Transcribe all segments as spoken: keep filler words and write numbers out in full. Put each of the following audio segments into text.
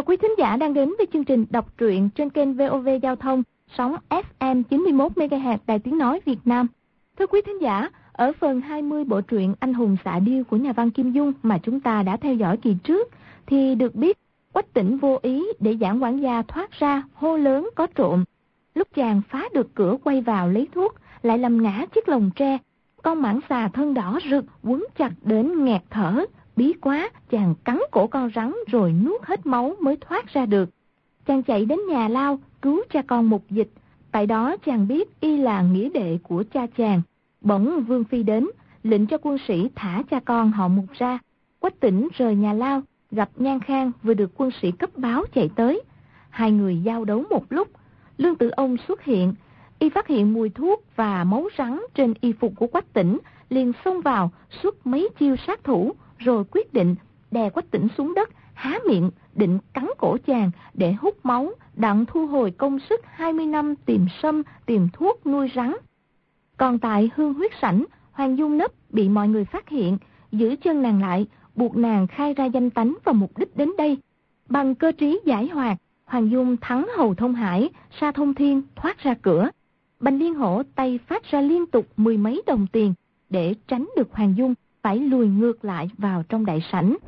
quý thính giả đang đến với chương trình đọc truyện trên kênh vê o vê Giao thông, sóng ép em chín mươi mốt mê ga héc Đài Tiếng Nói Việt Nam. Thưa quý thính giả, ở phần hai mươi bộ truyện Anh hùng xạ điêu của nhà văn Kim Dung mà chúng ta đã theo dõi kỳ trước, thì được biết Quách Tĩnh vô ý để Giảng quản gia thoát ra hô lớn có trộm. Lúc chàng phá được cửa quay vào lấy thuốc, lại làm ngã chiếc lồng tre. Con mãng xà thân đỏ rực quấn chặt đến nghẹt thở. Bí quá, chàng cắn cổ con rắn rồi nuốt hết máu mới thoát ra được. Chàng chạy đến nhà lao cứu cha con Mục Dịch. Tại đó chàng biết y là nghĩa đệ của cha chàng. Bỗng Vương Phi đến, lệnh cho quân sĩ thả cha con họ Mục ra. Quách Tĩnh rời nhà lao, gặp Nhan Khang vừa được quân sĩ cấp báo chạy tới. Hai người giao đấu một lúc, Lương Tử Ông xuất hiện. Y phát hiện mùi thuốc và máu rắn trên y phục của Quách Tĩnh, liền xông vào xuất mấy chiêu sát thủ, rồi quyết định đè Quách Tĩnh xuống đất, há miệng định cắn cổ chàng để hút máu, đặng thu hồi công sức hai mươi năm tìm sâm, tìm thuốc nuôi rắn. Còn tại Hương Huyết Sảnh, Hoàng Dung Nấp bị mọi người phát hiện, giữ chân nàng lại, buộc nàng khai ra danh tánh và mục đích đến đây. Bằng cơ trí giải hoạt, Hoàng Dung thắng Hầu Thông Hải, Sa Thông Thiên thoát ra cửa. Bành Liên Hổ tay phát ra liên tục mười mấy đồng tiền để tránh được Hoàng Dung phải lùi ngược lại vào trong đại sảnh.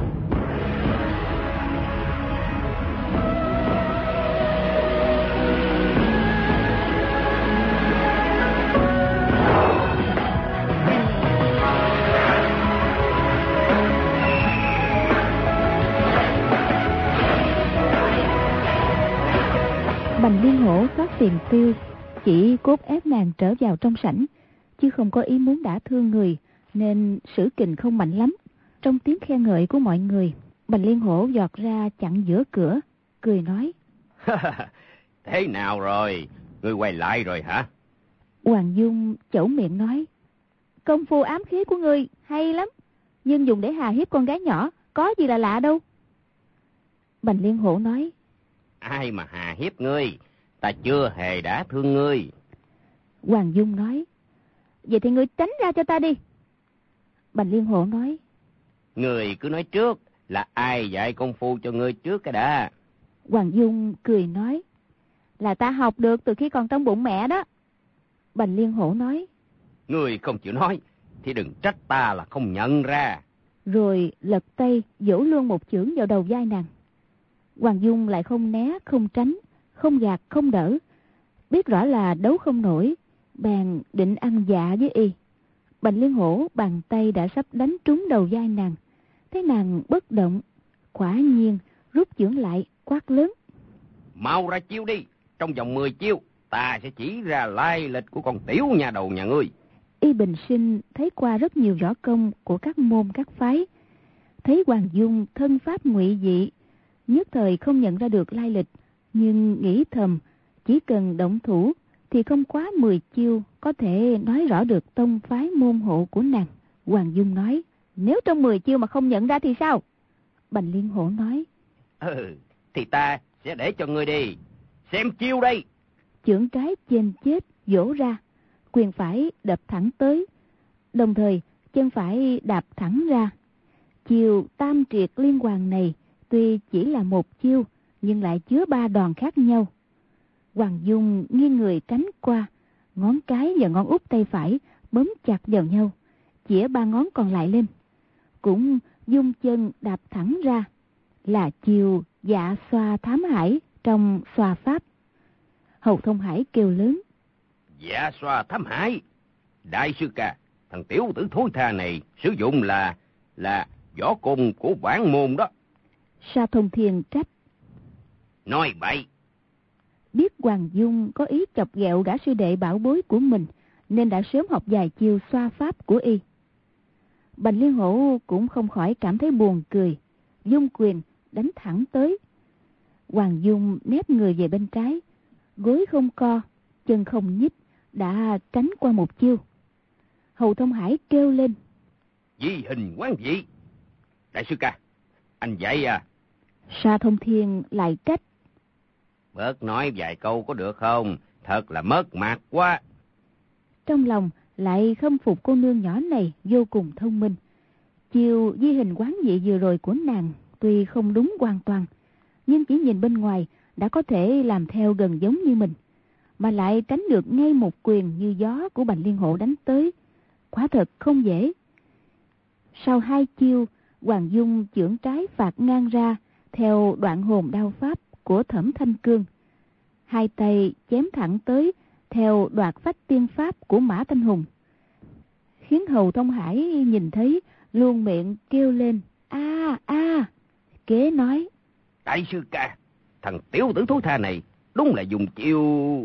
Bành Liên Hổ phát tiền tiêu, chỉ cốt ép nàng trở vào trong sảnh, chứ không có ý muốn đả thương người, nên sử kình không mạnh lắm. Trong tiếng khen ngợi của mọi người, Bành Liên Hổ giọt ra chặn giữa cửa, cười nói: Thế nào rồi, ngươi quay lại rồi hả? Hoàng Dung chẩu miệng nói: Công phu ám khí của ngươi hay lắm, nhưng dùng để hà hiếp con gái nhỏ, có gì là lạ đâu. Bành Liên Hổ nói: Ai mà hà hiếp ngươi, ta chưa hề đả thương ngươi. Hoàng Dung nói: Vậy thì ngươi tránh ra cho ta đi. Bành Liên Hổ nói: Ngươi cứ nói trước, là ai dạy công phu cho ngươi trước cái đã. Hoàng Dung cười nói: Là ta học được từ khi còn trong bụng mẹ đó. Bành Liên Hổ nói: Ngươi không chịu nói, thì đừng trách ta là không nhận ra. Rồi lật tay vỗ luôn một chưởng vào đầu vai nàng. Hoàng Dung lại không né, không tránh, không gạt, không đỡ. Biết rõ là đấu không nổi, bèn định ăn dạ với y. Bành Liên Hổ bàn tay đã sắp đánh trúng đầu vai nàng. Thấy nàng bất động, quả nhiên rút chưởng lại, quát lớn: Mau ra chiêu đi, trong vòng mười chiêu, ta sẽ chỉ ra lai lịch của con tiểu nhà đầu nhà ngươi. Y bình sinh thấy qua rất nhiều võ công của các môn các phái. Thấy Hoàng Dung thân pháp ngụy dị, nhất thời không nhận ra được lai lịch, nhưng nghĩ thầm chỉ cần động thủ thì không quá mười chiêu có thể nói rõ được tông phái môn hộ của nàng. Hoàng Dung nói: Nếu trong mười chiêu mà không nhận ra thì sao? Bành Liên Hổ nói: Ừ, thì ta sẽ để cho ngươi đi. Xem chiêu đây. Chưởng cái chên chết vỗ ra, quyền phải đập thẳng tới, đồng thời chân phải đạp thẳng ra. Chiêu tam triệt liên hoàn này tuy chỉ là một chiêu, nhưng lại chứa ba đòn khác nhau. Hoàng Dung nghiêng người tránh qua, ngón cái và ngón út tay phải bấm chặt vào nhau, chĩa ba ngón còn lại lên, cũng dung chân đạp thẳng ra, là chiêu dạ xoa thám hải trong xoa pháp. Hầu Thông Hải kêu lớn: Dạ xoa thám hải? Đại sư ca, thằng tiểu tử thối tha này sử dụng là là võ công của bản môn đó. Sa Thông Thiên trách: Nói bậy. Biết Hoàng Dung có ý chọc ghẹo gã sư đệ bảo bối của mình, nên đã sớm học vài chiêu xoa pháp của y. Bành Liên Hổ cũng không khỏi cảm thấy buồn cười, dung quyền đánh thẳng tới. Hoàng Dung nép người về bên trái, gối không co, chân không nhích, đã tránh qua một chiêu. Hầu Thông Hải kêu lên: Di hình quán dị. Đại sư ca, anh dạy à? Sa Thông Thiên lại trách: Bớt nói vài câu có được không? Thật là mất mặt quá. Trong lòng lại khâm phục cô nương nhỏ này vô cùng thông minh. Chiều di hình quán dị vừa rồi của nàng tuy không đúng hoàn toàn, nhưng chỉ nhìn bên ngoài đã có thể làm theo gần giống như mình, mà lại tránh được ngay một quyền như gió của Bành Liên Hổ đánh tới, quả thật không dễ. Sau hai chiêu, Hoàng Dung chưởng trái phạt ngang ra theo đoạn hồn đao pháp của Thẩm Thanh Cương, hai tay chém thẳng tới theo đoạt phách tiên pháp của Mã Thanh Hùng, khiến Hầu Thông Hải nhìn thấy luôn miệng kêu lên a a. Kế nói: Đại sư ca, thằng tiểu tử thối tha này đúng là dùng chiêu...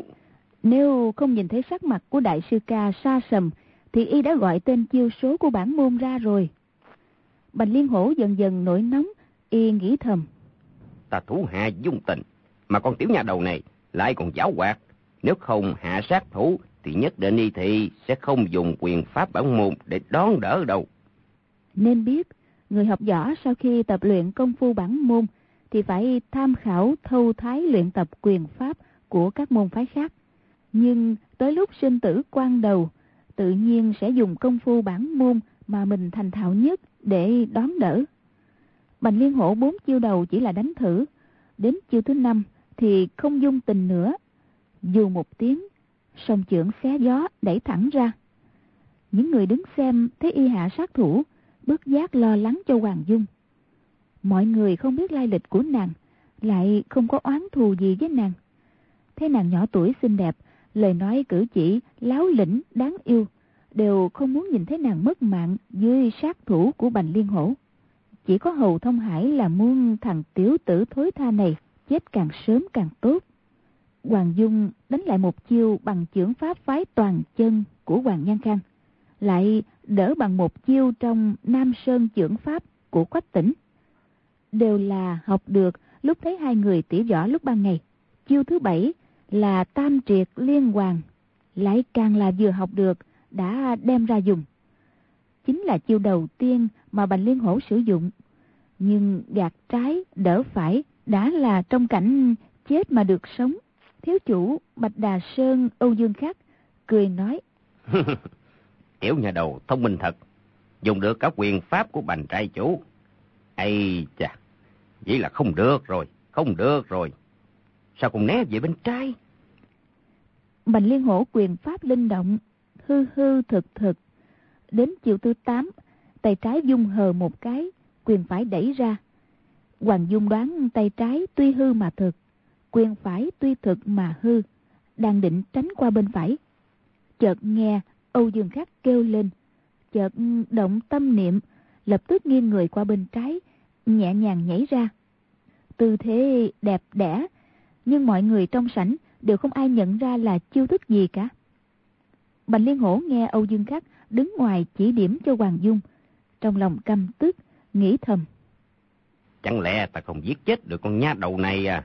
Nếu không nhìn thấy sắc mặt của đại sư ca sa sầm thì y đã gọi tên chiêu số của bản môn ra rồi. Bành Liên Hổ dần dần nổi nóng, y nghĩ thầm: Ta thủ hạ dung tình, mà con tiểu nha đầu này lại còn giảo hoạt. Nếu không hạ sát thủ thì nhất định y thị sẽ không dùng quyền pháp bản môn để đón đỡ đâu. Nên biết, người học võ sau khi tập luyện công phu bản môn thì phải tham khảo thâu thái luyện tập quyền pháp của các môn phái khác. Nhưng tới lúc sinh tử quan đầu, tự nhiên sẽ dùng công phu bản môn mà mình thành thạo nhất để đón đỡ. Bành Liên Hổ bốn chiêu đầu chỉ là đánh thử, đến chiêu thứ năm thì không dung tình nữa. Dù một tiếng, song chưởng xé gió đẩy thẳng ra. Những người đứng xem thấy y hạ sát thủ, bất giác lo lắng cho Hoàng Dung. Mọi người không biết lai lịch của nàng, lại không có oán thù gì với nàng. Thấy nàng nhỏ tuổi xinh đẹp, lời nói cử chỉ láo lĩnh đáng yêu, đều không muốn nhìn thấy nàng mất mạng dưới sát thủ của Bành Liên Hổ. Chỉ có Hầu Thông Hải là muốn thằng tiểu tử thối tha này chết càng sớm càng tốt. Hoàng Dung đánh lại một chiêu bằng chưởng pháp phái toàn chân của Hoàng Nhan Khang, lại đỡ bằng một chiêu trong Nam Sơn chưởng pháp của Quách Tỉnh. Đều là học được lúc thấy hai người tỉ võ lúc ban ngày. Chiêu thứ bảy là Tam Triệt Liên Hoàn, lại càng là vừa học được đã đem ra dùng. Chính là chiêu đầu tiên mà Bành Liên Hổ sử dụng. Nhưng gạt trái đỡ phải đã là trong cảnh chết mà được sống. Thiếu chủ Bạch Đà Sơn Âu Dương Khắc cười nói: Tiểu nhà đầu thông minh thật, dùng được cả quyền pháp của Bành trai chủ. Ây chà, vậy là không được rồi, không được rồi. Sao còn né về bên trái? Bành Liên Hổ quyền pháp linh động, hư hư thực thực. Đến chiều thứ tám, tay trái dung hờ một cái, quyền phải đẩy ra. Hoàng Dung đoán tay trái tuy hư mà thực, quyền phải tuy thực mà hư, đang định tránh qua bên phải. Chợt nghe Âu Dương Khắc kêu lên, chợt động tâm niệm, lập tức nghiêng người qua bên trái, nhẹ nhàng nhảy ra. Tư thế đẹp đẽ, nhưng mọi người trong sảnh đều không ai nhận ra là chiêu thức gì cả. Bành Liên Hổ nghe Âu Dương Khắc đứng ngoài chỉ điểm cho Hoàng Dung, trong lòng căm tức, nghĩ thầm: Chẳng lẽ ta không giết chết được con nha đầu này à?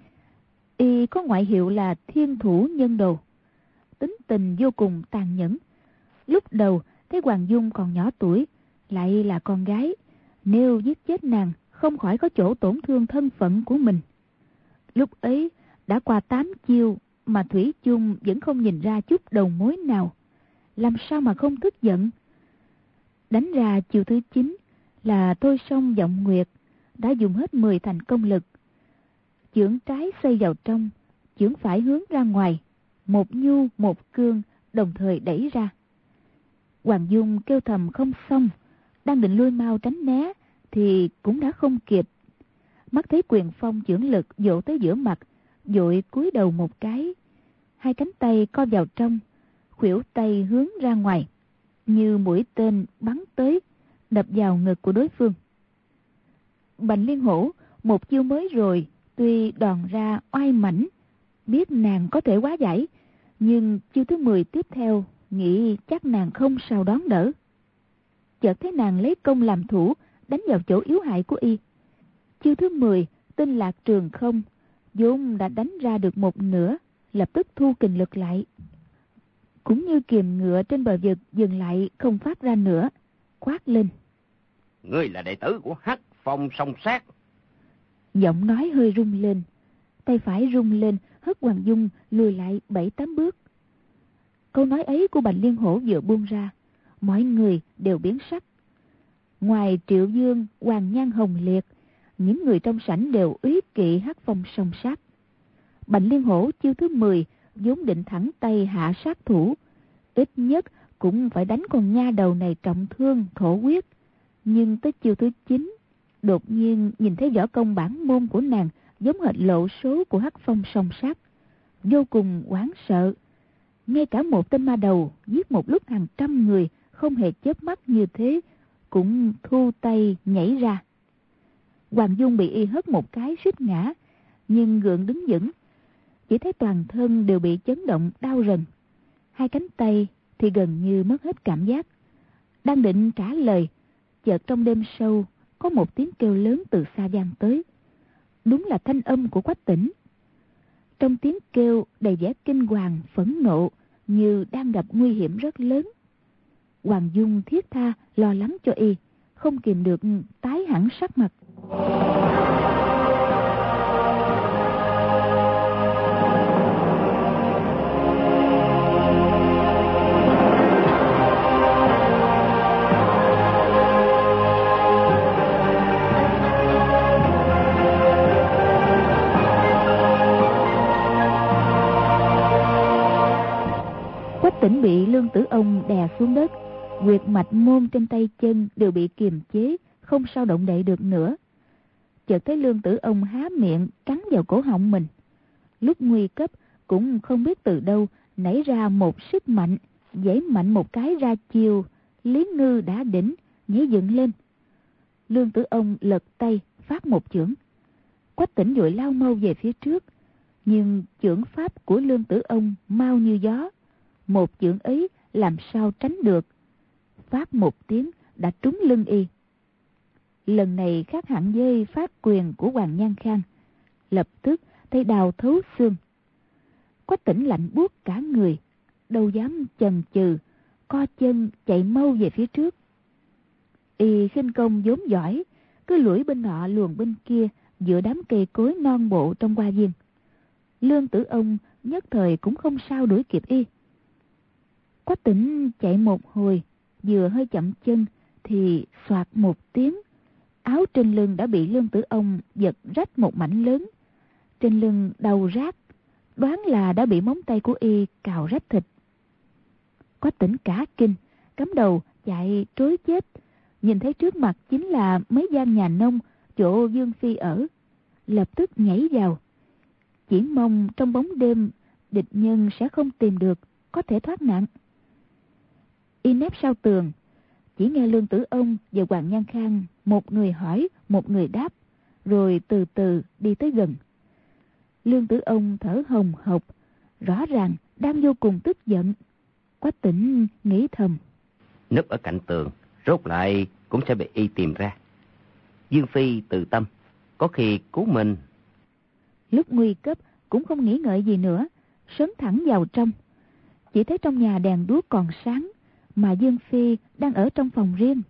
Y có ngoại hiệu là Thiên Thủ Nhân Đồ, tính tình vô cùng tàn nhẫn. Lúc đầu thấy Hoàng Dung còn nhỏ tuổi, lại là con gái, nếu giết chết nàng không khỏi có chỗ tổn thương thân phận của mình. Lúc ấy đã qua tám chiêu mà thủy chung vẫn không nhìn ra chút đầu mối nào, làm sao mà không tức giận. Đánh ra chiêu thứ chín là Thôi Song Vọng Nguyệt đã dùng hết mười thành công lực. Chưởng trái xoay vào trong, chưởng phải hướng ra ngoài, một nhu một cương đồng thời đẩy ra. Hoàng Dung kêu thầm không xong, đang định lui mau tránh né thì cũng đã không kịp. Mắt thấy quyền phong chưởng lực dỗ tới giữa mặt, vội cúi đầu một cái, hai cánh tay co vào trong, khuỷu tay hướng ra ngoài, như mũi tên bắn tới, đập vào ngực của đối phương. Bành Liên Hổ một chiêu mới rồi, tuy đòn ra oai mãnh, biết nàng có thể hóa giải, nhưng chiêu thứ mười tiếp theo nghĩ chắc nàng không sao đón đỡ. Chợt thấy nàng lấy công làm thủ, đánh vào chỗ yếu hại của y. Chiêu thứ mười tên Lạc Trường Không, vốn đã đánh ra được một nửa, lập tức thu kình lực lại, cũng như kiềm ngựa trên bờ vực dừng lại không phát ra nữa, quát lên: Ngươi là đệ tử của Hắc Phong Song Sát. Giọng nói hơi rung lên, tay phải rung lên hất Hoàng Dung lùi lại bảy tám bước. Câu nói ấy của Bành Liên Hổ vừa buông ra, mọi người đều biến sắc. Ngoài Triệu Dương, Hoàng Nhan Hồng Liệt, những người trong sảnh đều úy kỵ Hắc Phong song sát. Bành Liên Hổ chiêu thứ mười vốn định thẳng tay hạ sát thủ, ít nhất cũng phải đánh con nha đầu này trọng thương thổ huyết. Nhưng tới chiêu thứ chín, đột nhiên nhìn thấy võ công bản môn của nàng giống hệt lộ số của Hắc Phong song sát, vô cùng hoảng sợ. Ngay cả một tên ma đầu giết một lúc hàng trăm người không hề chớp mắt như thế cũng thu tay nhảy ra. Hoàng Dung bị y hất một cái suýt ngã, nhưng gượng đứng vững. Chỉ thấy toàn thân đều bị chấn động đau rần, hai cánh tay thì gần như mất hết cảm giác. Đang định trả lời, chợt trong đêm sâu có một tiếng kêu lớn từ xa vang tới. Đúng là thanh âm của Quách Tĩnh. Trong tiếng kêu đầy vẻ kinh hoàng phẫn nộ, như đang gặp nguy hiểm rất lớn. Hoàng Dung thiết tha lo lắng cho y, không kìm được tái hẳn sắc mặt. Quách Tĩnh bị Lương Tử Ông đè xuống đất, huyệt mạch môn trên tay chân đều bị kiềm chế, không sao động đậy được nữa. Chợt thấy Lương Tử Ông há miệng cắn vào cổ họng mình. Lúc nguy cấp cũng không biết từ đâu nảy ra một sức mạnh, giãy mạnh một cái ra chiêu, Lý Ngư đã đỉnh, nhảy dựng lên. Lương Tử Ông lật tay phát một chưởng. Quách Tĩnh vội lao mau về phía trước, nhưng chưởng pháp của Lương Tử Ông mau như gió, một chưởng ấy làm sao tránh được. Phát một tiếng đã trúng lưng y. Lần này khác hẳn với phát quyền của Hoàng Nhan Khang, lập tức thấy đào thấu xương. Quách Tĩnh lạnh buốt cả người, đâu dám chần chừ, co chân chạy mau về phía trước. Y khinh công vốn giỏi, cứ lủi bên nọ luồn bên kia giữa đám cây cối non bộ trong hoa viên. Lương Tử Ông nhất thời cũng không sao đuổi kịp y. Quách Tĩnh chạy một hồi, vừa hơi chậm chân thì xoạt một tiếng, áo trên lưng đã bị Lương Tử Ông giật rách một mảnh lớn. Trên lưng đau rát, đoán là đã bị móng tay của y cào rách thịt. Quách Tĩnh cả kinh, cắm đầu chạy trối chết. Nhìn thấy trước mặt chính là mấy gian nhà nông chỗ Dương Phi ở, lập tức nhảy vào. Chỉ mong trong bóng đêm địch nhân sẽ không tìm được, có thể thoát nạn. Y nép sau tường, chỉ nghe Lương Tử Ông và Hoàng Nhan Khang một người hỏi, một người đáp, rồi từ từ đi tới gần. Lương Tử Ông thở hồng hộc, rõ ràng đang vô cùng tức giận. Quách Tĩnh nghĩ thầm, núp ở cạnh tường, rốt lại cũng sẽ bị y tìm ra. Dương Phi tự tâm, có khi cứu mình. Lúc nguy cấp cũng không nghĩ ngợi gì nữa, sớm thẳng vào trong. Chỉ thấy trong nhà đèn đuốc còn sáng, mà Dương Phi đang ở trong phòng riêng.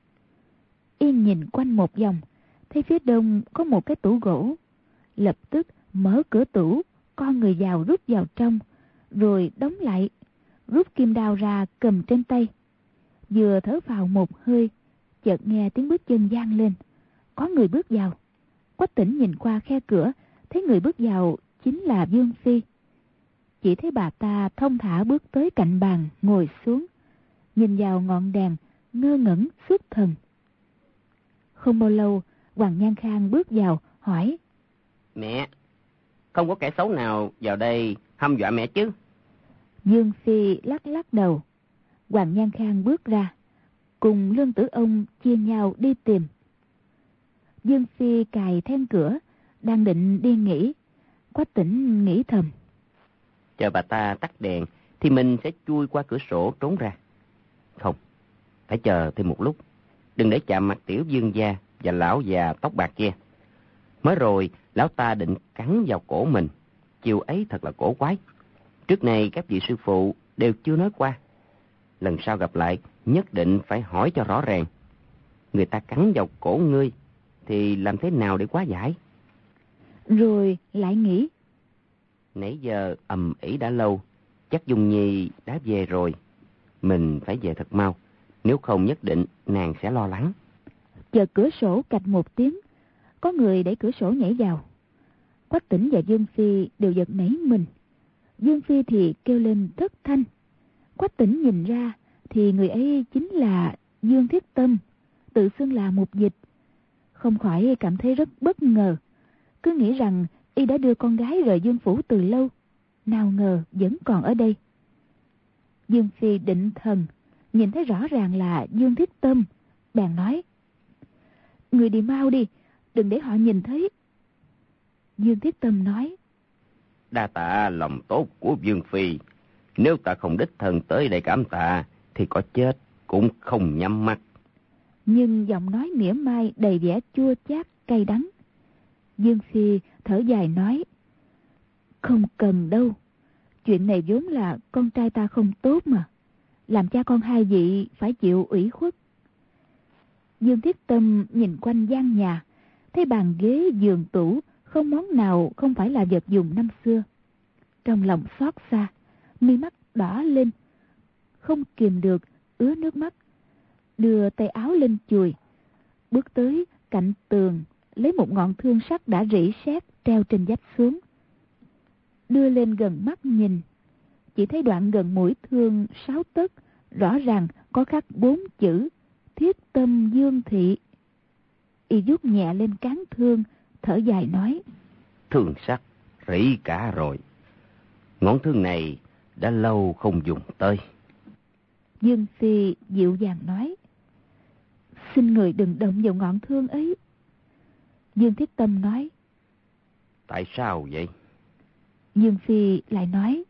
Yên nhìn quanh một vòng, thấy phía đông có một cái tủ gỗ. Lập tức mở cửa tủ, con người vào rút vào trong, rồi đóng lại, rút kim đao ra cầm trên tay. Vừa thở vào một hơi, chợt nghe tiếng bước chân vang lên, có người bước vào. Quách Tĩnh nhìn qua khe cửa, thấy người bước vào chính là Dương Phi. Chỉ thấy bà ta thong thả bước tới cạnh bàn ngồi xuống, nhìn vào ngọn đèn, ngơ ngẩn xuất thần. Không bao lâu, Hoàng Nhan Khang bước vào hỏi, mẹ, không có kẻ xấu nào vào đây hăm dọa mẹ chứ? Dương Phi lắc lắc đầu. Hoàng Nhan Khang bước ra, cùng Lương Tử Ông chia nhau đi tìm. Dương Phi cài then cửa, đang định đi nghỉ. Quách Tĩnh nghĩ thầm, chờ bà ta tắt đèn thì mình sẽ chui qua cửa sổ trốn ra. Không, phải chờ thêm một lúc, đừng để chạm mặt tiểu vương gia và lão già tóc bạc kia. Mới rồi lão ta định cắn vào cổ mình, chiều ấy thật là cổ quái. Trước này các vị sư phụ đều chưa nói qua. Lần sau gặp lại nhất định phải hỏi cho rõ ràng. Người ta cắn vào cổ ngươi thì làm thế nào để hóa giải? Rồi lại nghĩ, nãy giờ ầm ĩ đã lâu, chắc Dung Nhi đã về rồi. Mình phải về thật mau, nếu không nhất định nàng sẽ lo lắng. Chờ cửa sổ cạch một tiếng, có người đẩy cửa sổ nhảy vào. Quách Tĩnh và Dương Phi đều giật nảy mình. Dương Phi thì kêu lên thất thanh. Quách Tĩnh nhìn ra thì người ấy chính là Dương Thiết Tâm, tự xưng là mục dịch. Không khỏi cảm thấy rất bất ngờ, cứ nghĩ rằng y đã đưa con gái rời Dương phủ từ lâu, nào ngờ vẫn còn ở đây. Dương Phi định thần, nhìn thấy rõ ràng là Dương Thiết Tâm, bèn nói: người đi mau đi, đừng để họ nhìn thấy. Dương Thiết Tâm nói: đa tạ lòng tốt của Dương Phi, nếu ta không đích thân tới đây cảm tạ thì có chết cũng không nhắm mắt. Nhưng giọng nói mỉa mai đầy vẻ chua chát cay đắng. Dương Phi thở dài nói: không cần đâu, chuyện này vốn là con trai ta không tốt mà, làm cha con hai vị phải chịu ủy khuất. Dương Thiết Tâm nhìn quanh gian nhà, thấy bàn ghế giường tủ không món nào không phải là vật dùng năm xưa. Trong lòng xót xa, mi mắt đỏ lên, không kìm được ứa nước mắt, đưa tay áo lên chùi, bước tới cạnh tường, lấy một ngọn thương sắt đã rỉ sét treo trên vách xuống, đưa lên gần mắt nhìn. Chỉ thấy đoạn gần mũi thương sáu tấc, rõ ràng có khắc bốn chữ Thiết Tâm Dương Thị. Y vuốt nhẹ lên cán thương, thở dài nói: thương sắt rỉ cả rồi, ngón thương này đã lâu không dùng tới. Dương Phi dịu dàng nói: xin người đừng động vào ngọn thương ấy. Dương Thiết Tâm nói: tại sao vậy? Dương Phi lại nói: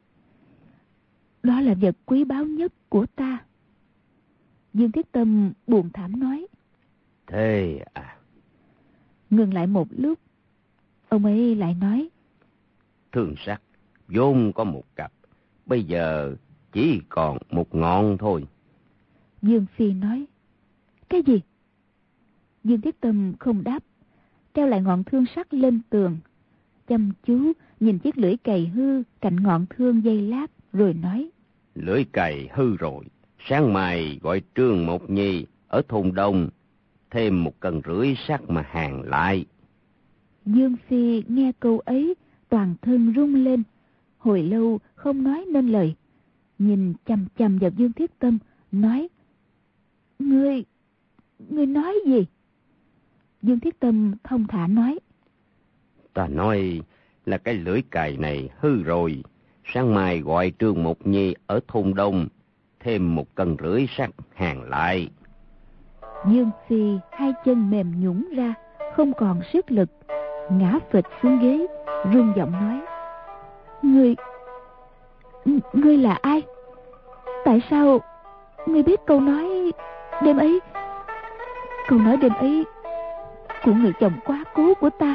đó là vật quý báu nhất của ta. Dương Thiết Tâm buồn thảm nói: thế à? Ngừng lại một lúc, ông ấy lại nói: thương sắt vốn có một cặp, bây giờ chỉ còn một ngọn thôi. Dương Phi nói: cái gì? Dương Thiết Tâm không đáp, treo lại ngọn thương sắt lên tường, chăm chú nhìn chiếc lưỡi cày hư cạnh ngọn thương giây lát, rồi nói: lưỡi cày hư rồi, sáng mai gọi Trương Mộc Nhi ở thôn Đông thêm một cân rưỡi sắt mà hàn lại. Dương Phi nghe câu ấy toàn thân rung lên, hồi lâu không nói nên lời, nhìn chằm chằm vào Dương Thiết Tâm, nói: Ngươi, ngươi nói gì? Dương Thiết Tâm thông thả nói: ta nói là cái lưỡi cày này hư rồi, sáng mai gọi Trương Mộc Nhi ở thôn Đông thêm một cân rưỡi sắt hàn lại. Dương Phi hai chân mềm nhũn ra, không còn sức lực, ngã phịch xuống ghế, run giọng nói: Ngươi, ngươi là ai? Tại sao ngươi biết câu nói đêm ấy, câu nói đêm ấy của người chồng quá cố của ta?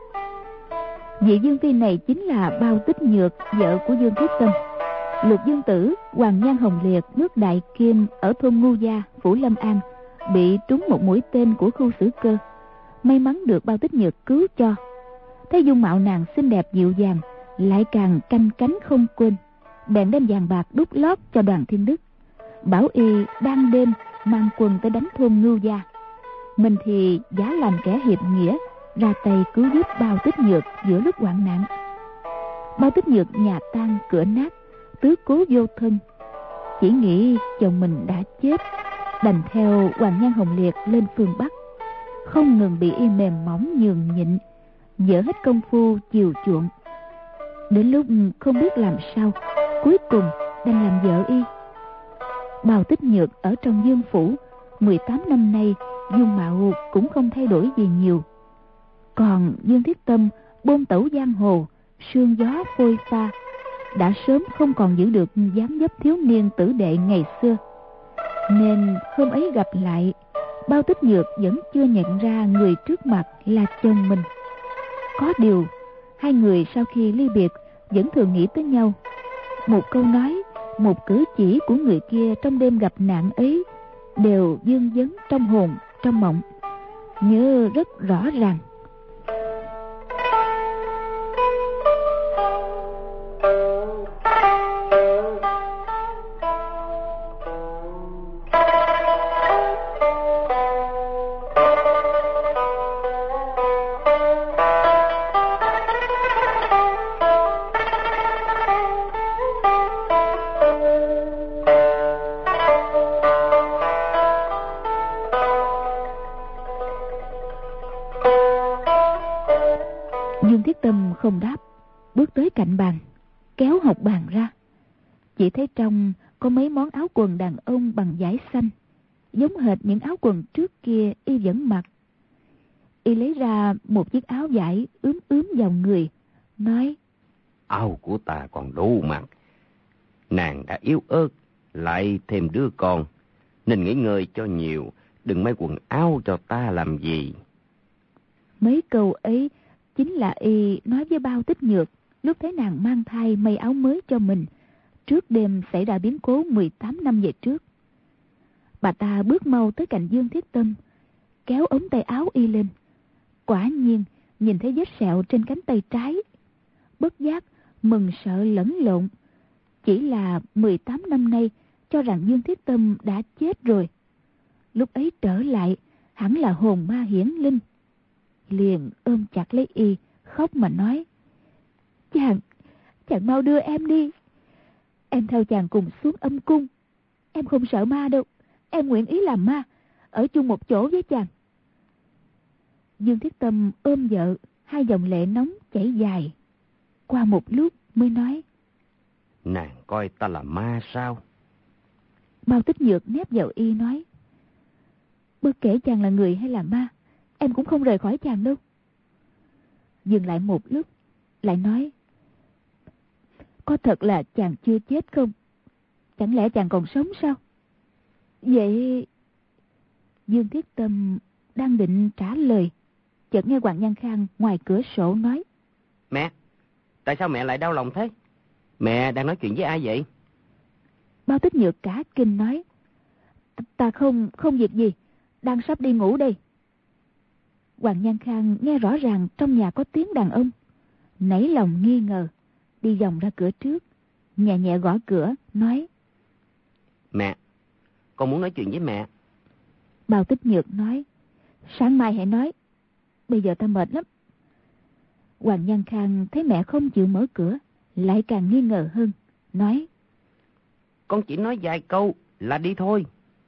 Vị Dương Phi này chính là Bao Tích Nhược, vợ của Dương Thiết Tâm. Lục Dương Tử, Hoàng Nhan Hồng Liệt, nước Đại Kim ở thôn Ngu Gia, phủ Lâm An, bị trúng một mũi tên của Khu Sử Cơ. May mắn được Bao Tích Nhược cứu cho. Thấy dung mạo nàng xinh đẹp dịu dàng, lại càng canh cánh không quên, bèn đem vàng bạc đút lót cho Đoàn Thiên Đức, bảo y ban đêm mang quân tới đánh thôn Ngưu Gia. Mình thì giả làm kẻ hiệp nghĩa, ra tay cứu giúp Bao Tích Nhược giữa lúc hoạn nạn. Bao Tích Nhược nhà tan cửa nát, tứ cố vô thân, chỉ nghĩ chồng mình đã chết, đành theo Hoàng Nhan Hồng Liệt lên phương Bắc, không ngừng bị y mềm mỏng nhường nhịn, dở hết công phu chiều chuộng. Đến lúc không biết làm sao, cuối cùng đành làm vợ y. Bao Tích Nhược ở trong Dương phủ mười tám năm nay, dung mạo cũng không thay đổi gì nhiều. Còn Dương Thiết Tâm bôn tẩu giang hồ, sương gió phôi pha, đã sớm không còn giữ được dáng dấp thiếu niên tử đệ ngày xưa. Nên hôm ấy gặp lại, Bao Tích Nhược vẫn chưa nhận ra người trước mặt là chồng mình. Có điều, hai người sau khi ly biệt vẫn thường nghĩ tới nhau. Một câu nói, một cử chỉ của người kia trong đêm gặp nạn ấy đều vương vấn trong hồn, trong mộng, nhớ rất rõ ràng. Dương Thiết Tâm không đáp, bước tới cạnh bàn, kéo hộc bàn ra. Chỉ thấy trong có mấy món áo quần đàn ông bằng vải xanh, giống hệt những áo quần trước kia y vẫn mặc. Y lấy ra một chiếc áo vải ướm ướm vào người, nói: Áo của ta còn đủ mặc. Nàng đã yếu ớt, lại thêm đứa con, nên nghỉ ngơi cho nhiều, đừng may quần áo cho ta làm gì. Mấy câu ấy chính là y nói với Bao Tích Nhược lúc thấy nàng mang thai may áo mới cho mình, trước đêm xảy ra biến cố mười tám năm về trước. Bà ta bước mau tới cạnh Dương Thiết Tâm, kéo ống tay áo y lên. Quả nhiên nhìn thấy vết sẹo trên cánh tay trái. Bất giác mừng sợ lẫn lộn, chỉ là mười tám năm nay cho rằng Dương Thiết Tâm đã chết rồi. Lúc ấy trở lại hẳn là hồn ma hiển linh. Liền ôm chặt lấy y, khóc mà nói: Chàng, chàng mau đưa em đi. Em theo chàng cùng xuống âm cung. Em không sợ ma đâu. Em nguyện ý làm ma, ở chung một chỗ với chàng. Dương Thiết Tâm ôm vợ, hai dòng lệ nóng chảy dài. Qua một lúc mới nói: Nàng coi ta là ma sao? Bao Tích Nhược nép vào y nói: Bất kể chàng là người hay là ma, em cũng không rời khỏi chàng đâu. Dừng lại một lúc, lại nói: Có thật là chàng chưa chết không? Chẳng lẽ chàng còn sống sao? Vậy... Dương Thiết Tâm đang định trả lời, chợt nghe Hoàng Nhan Khang ngoài cửa sổ nói: Mẹ, tại sao mẹ lại đau lòng thế? Mẹ đang nói chuyện với ai vậy? Bao Tích Nhược cả kinh nói: Ta không, không việc gì, đang sắp đi ngủ đây. Hoàng Nhan Khang nghe rõ ràng trong nhà có tiếng đàn ông, nảy lòng nghi ngờ, đi vòng ra cửa trước, nhẹ nhẹ gõ cửa, nói: Mẹ, con muốn nói chuyện với mẹ. Bao Tích Nhược nói: Sáng mai hãy nói, bây giờ ta mệt lắm. Hoàng Nhan Khang thấy mẹ không chịu mở cửa, lại càng nghi ngờ hơn, nói: Con chỉ nói vài câu là đi thôi.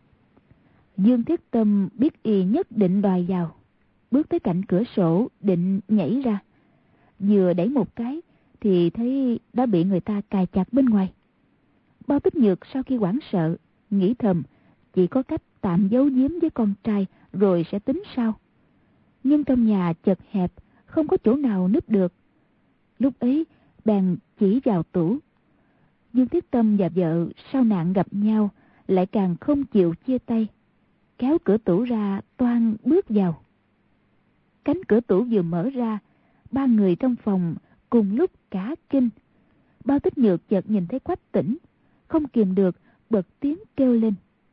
Dương Thiết Tâm biết y nhất định đòi vào, bước tới cạnh cửa sổ định nhảy ra. Vừa đẩy một cái thì thấy đã bị người ta cài chặt bên ngoài. Bao Tích Nhược sau khi hoảng sợ, nghĩ thầm chỉ có cách tạm giấu giếm với con trai rồi sẽ tính sau. Nhưng trong nhà chật hẹp, không có chỗ nào núp được. Lúc ấy bèn chỉ vào tủ. Dương Thiết Tâm và vợ sau nạn gặp nhau lại càng không chịu chia tay, kéo cửa tủ ra toan bước vào. Cánh cửa tủ vừa mở ra, ba người trong phòng cùng lúc cả kinh. Bao Tích Nhược chợt nhìn thấy Quách Tĩnh, không kìm được bật tiếng kêu lên.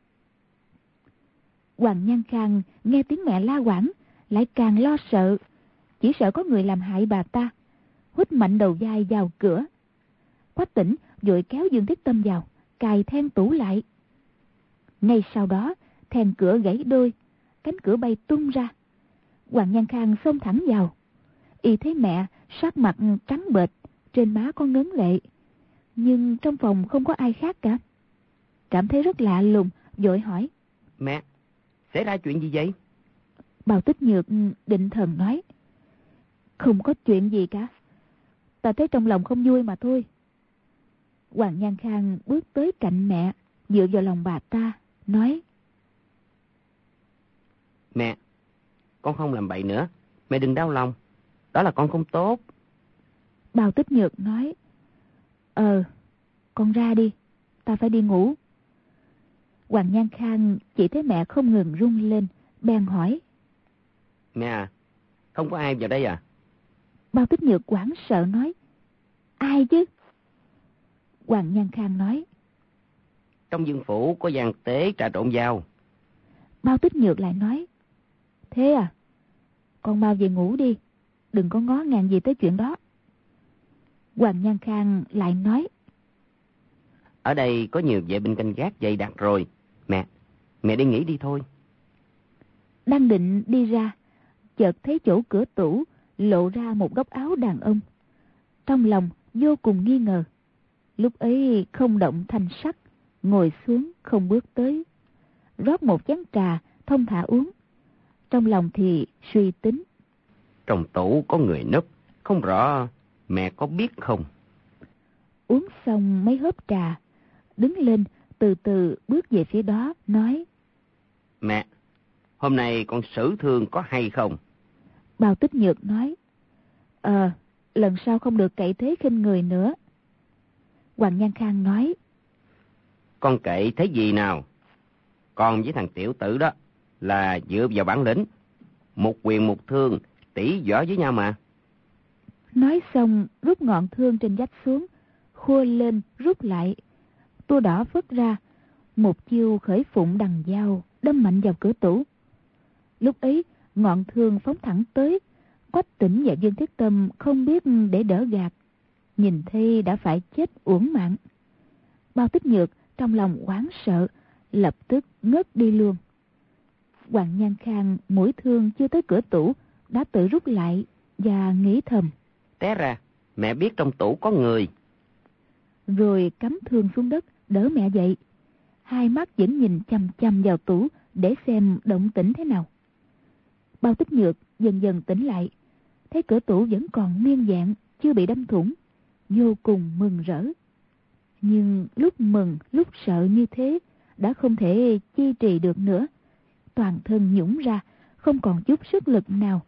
Hoàng Nhan Khang nghe tiếng mẹ la quảng, lại càng lo sợ, chỉ sợ có người làm hại bà ta, hút mạnh đầu vai vào cửa. Quách Tĩnh vội kéo Dương Thiết Tâm vào, cài then tủ lại. Ngay sau đó then cửa gãy đôi, cánh cửa bay tung ra. Hoàng Nhan Khang xông thẳng vào. Y thấy mẹ sắc mặt trắng bệch, trên má có ngấn lệ, nhưng trong phòng không có ai khác cả. Cảm thấy rất lạ lùng, vội hỏi: Mẹ, xảy ra chuyện gì vậy? Bao Tích Nhược định thần nói: Không có chuyện gì cả, ta thấy trong lòng không vui mà thôi. Hoàng Nhan Khang bước tới cạnh mẹ, dựa vào lòng bà ta, nói: Mẹ, con không làm bậy nữa, mẹ đừng đau lòng, đó là con không tốt. Bao Tích Nhược nói: Ờ, con ra đi, ta phải đi ngủ. Hoàng Nhan Khang chỉ thấy mẹ không ngừng run lên, bèn hỏi: Mẹ à, không có ai vào đây à? Bao Tích Nhược hoảng sợ nói: Ai chứ? Hoàng Nhan Khang nói: Trong dương phủ có gian tế trà trộn vào. Bao Tích Nhược lại nói: Thế à, con bao về ngủ đi, đừng có ngó ngàng gì tới chuyện đó. Hoàng Nhan Khang lại nói: Ở đây có nhiều vệ binh canh gác dày đặc rồi. Mẹ, mẹ đi nghỉ đi thôi. Đang định đi ra, chợt thấy chỗ cửa tủ lộ ra một góc áo đàn ông. Trong lòng vô cùng nghi ngờ, lúc ấy không động thanh sắc, ngồi xuống không bước tới, rót một chén trà thông thả uống. Trong lòng thì suy tính: Trong tủ có người núp, Không rõ mẹ có biết không? Uống xong mấy hớp trà, đứng lên từ từ bước về phía đó, nói: Mẹ, hôm nay con xử thương có hay không? Bao Tích Nhược nói: Ờ, lần sau không được cậy thế khinh người nữa. Hoàng Nhan Khang nói: Con cậy thế gì nào? Con với thằng tiểu tử đó là dựa vào bản lĩnh, một quyền một thương, tỷ võ với nhau mà. Nói xong rút ngọn thương trên vách xuống, khua lên rút lại, tua đỏ phất ra, một chiêu khởi phụng đằng dao đâm mạnh vào cửa tủ. Lúc ấy ngọn thương phóng thẳng tới, Quách Tĩnh và Dương Thiết Tâm không biết để đỡ gạt, nhìn thấy đã phải chết uổng mạng. Bao Tích Nhược trong lòng hoảng sợ, lập tức ngất đi luôn. Hoàng Nhan Khang mũi thương chưa tới cửa tủ đã tự rút lại và nghĩ thầm: Té ra mẹ biết trong tủ có người. Rồi cắm thương xuống đất đỡ mẹ dậy, hai mắt vẫn nhìn chăm chăm vào tủ để xem động tĩnh thế nào. Bao Tích Nhược dần dần tỉnh lại, thấy cửa tủ vẫn còn nguyên vẹn, chưa bị đâm thủng, vô cùng mừng rỡ. Nhưng lúc mừng lúc sợ như thế đã không thể chi trì được nữa, toàn thân nhũn ra, không còn chút sức lực nào.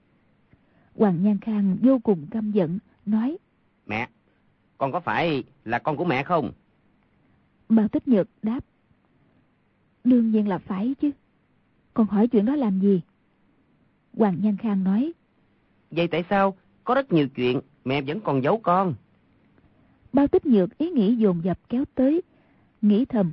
Hoàng Nhan Khang vô cùng căm giận, nói: Mẹ, con có phải là con của mẹ không? Bao Tích Nhược đáp: Đương nhiên là phải chứ, con hỏi chuyện đó làm gì? Hoàng Nhan Khang nói: Vậy tại sao có rất nhiều chuyện mẹ vẫn còn giấu con? Bao Tích Nhược ý nghĩ dồn dập kéo tới, nghĩ thầm: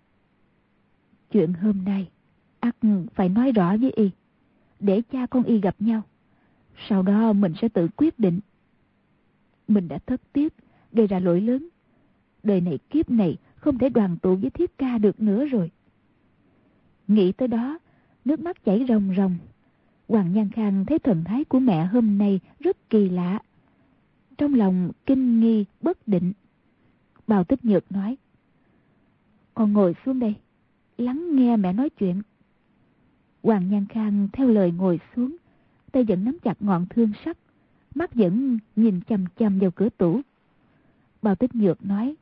Chuyện hôm nay ắt phải nói rõ với y, để cha con y gặp nhau, sau đó mình sẽ tự quyết định. Mình đã thất tiếc, gây ra lỗi lớn, đời này kiếp này không thể đoàn tụ với Thiết Ca được nữa rồi. Nghĩ tới đó, nước mắt chảy ròng ròng. Hoàng Nhan Khang thấy thần thái của mẹ hôm nay rất kỳ lạ, trong lòng kinh nghi bất định. Bao Tích Nhược nói: Con ngồi xuống đây, lắng nghe mẹ nói chuyện. Hoàng Nhan Khang theo lời ngồi xuống, tay vẫn nắm chặt ngọn thương sắt, mắt vẫn nhìn chằm chằm vào cửa tủ. Bao Tích Nhược nói: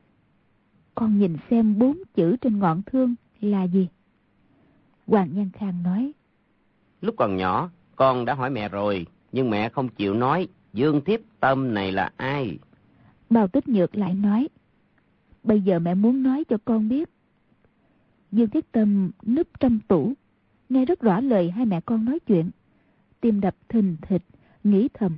Con nhìn xem bốn chữ trên ngọn thương là gì? Hoàng Nhan Khang nói: Lúc còn nhỏ, con đã hỏi mẹ rồi, nhưng mẹ không chịu nói Dương Thiết Tâm này là ai. Bao Tích Nhược lại nói: Bây giờ mẹ muốn nói cho con biết. Dương Thiết Tâm núp trong tủ, nghe rất rõ lời hai mẹ con nói chuyện, tim đập thình thịch, nghĩ thầm: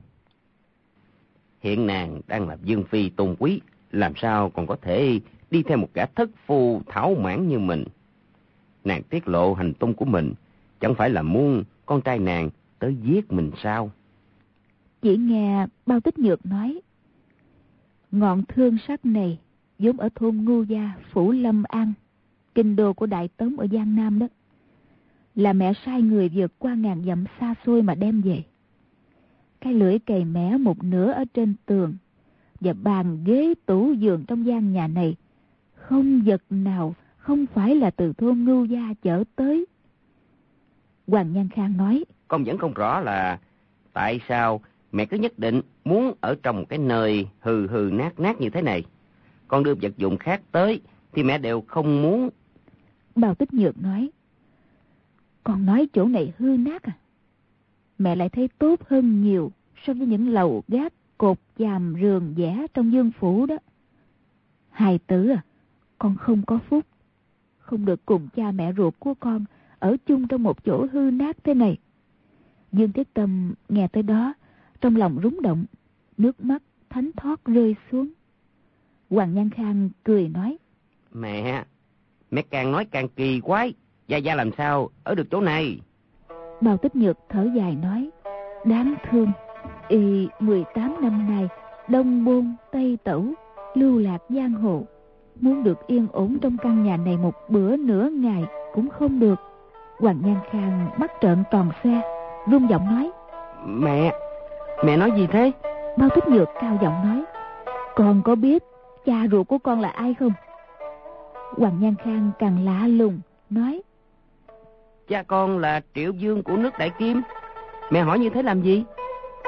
Hiện nàng đang là Dương Phi tôn quý, làm sao còn có thể đi theo một gã thất phu thảo mãn như mình. Nàng tiết lộ hành tung của mình, chẳng phải là muốn con trai nàng tới giết mình sao? Chỉ nghe Bao Tích Nhược nói: Ngọn thương sắt này vốn ở thôn Ngưu Gia, phủ Lâm An, kinh đô của Đại Tống ở Giang Nam đó, là mẹ sai người vượt qua ngàn dặm xa xôi mà đem về. Cái lưỡi cày mẻ một nửa ở trên tường, và bàn ghế tủ giường trong gian nhà này, không vật nào không phải là từ thôn Ngưu Gia chở tới. Hoàng Nhan Khang nói: Con vẫn không rõ là tại sao mẹ cứ nhất định muốn ở trong một cái nơi hư hư nát nát như thế này. Con đưa vật dụng khác tới thì mẹ đều không muốn. Bao Tích Nhược nói: Con nói chỗ này hư nát à? Mẹ lại thấy tốt hơn nhiều so với những lầu gác, cột chàm, rường vẽ trong Dương phủ đó. Hài tử à, con không có phúc, không được cùng cha mẹ ruột của con ở chung trong một chỗ hư nát thế này. Dương Thiết Tâm nghe tới đó, trong lòng rúng động, nước mắt thánh thót rơi xuống. Hoàng Nhan Khang cười nói: Mẹ, mẹ càng nói càng kỳ quái, Gia Gia làm sao ở được chỗ này? Bao Tích Nhược thở dài nói: Đáng thương, y mười tám năm nay đông bôn tây tẩu, lưu lạc giang hồ, muốn được yên ổn trong căn nhà này một bữa nửa ngày cũng không được. Hoàng Nhan Khang mắt trợn tròn xe, run giọng nói: Mẹ, mẹ nói gì thế? Bao Tích Nhược cao giọng nói: Con có biết cha ruột của con là ai không? Hoàng Nhan Khang càng lạ lùng nói: Cha con là Triệu Dương của nước Đại Kim. Mẹ hỏi như thế làm gì?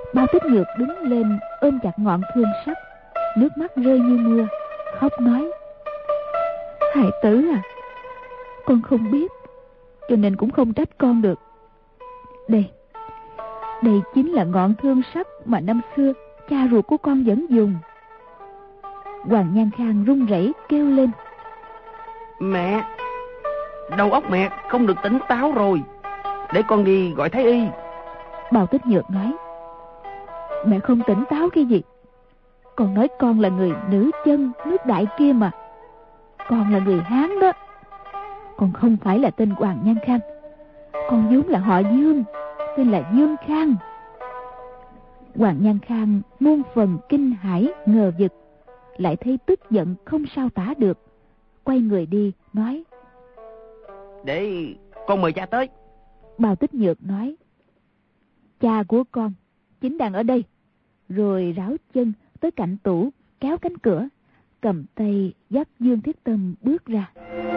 Bao Tích Nhược đứng lên ôm chặt ngọn thương sắt, nước mắt rơi như mưa, khóc nói: Hài tử à, con không biết, cho nên cũng không trách con được. Đây, đây chính là ngọn thương sắt mà năm xưa cha ruột của con vẫn dùng. Hoàng Nhan Khang run rẩy kêu lên: Mẹ, đầu óc mẹ không được tỉnh táo rồi, để con đi gọi thái y. Bao Tích Nhược nói: Mẹ không tỉnh táo cái gì? Con nói con là người nữ chân nước Đại kia mà. Con là người Hán đó. Con không phải là tên Hoàng Nhan Khang. Con vốn là họ Dương, tên là Dương Khang. Hoàng Nhan Khang muôn phần kinh hãi ngờ vực, lại thấy tức giận không sao tả được, quay người đi nói: Để con mời cha tới. Bao Tích Nhược nói: Cha của con chính đang ở đây. Rồi rảo chân tới cạnh tủ, kéo cánh cửa, cầm tay dắt Dương Thiết Tâm bước ra.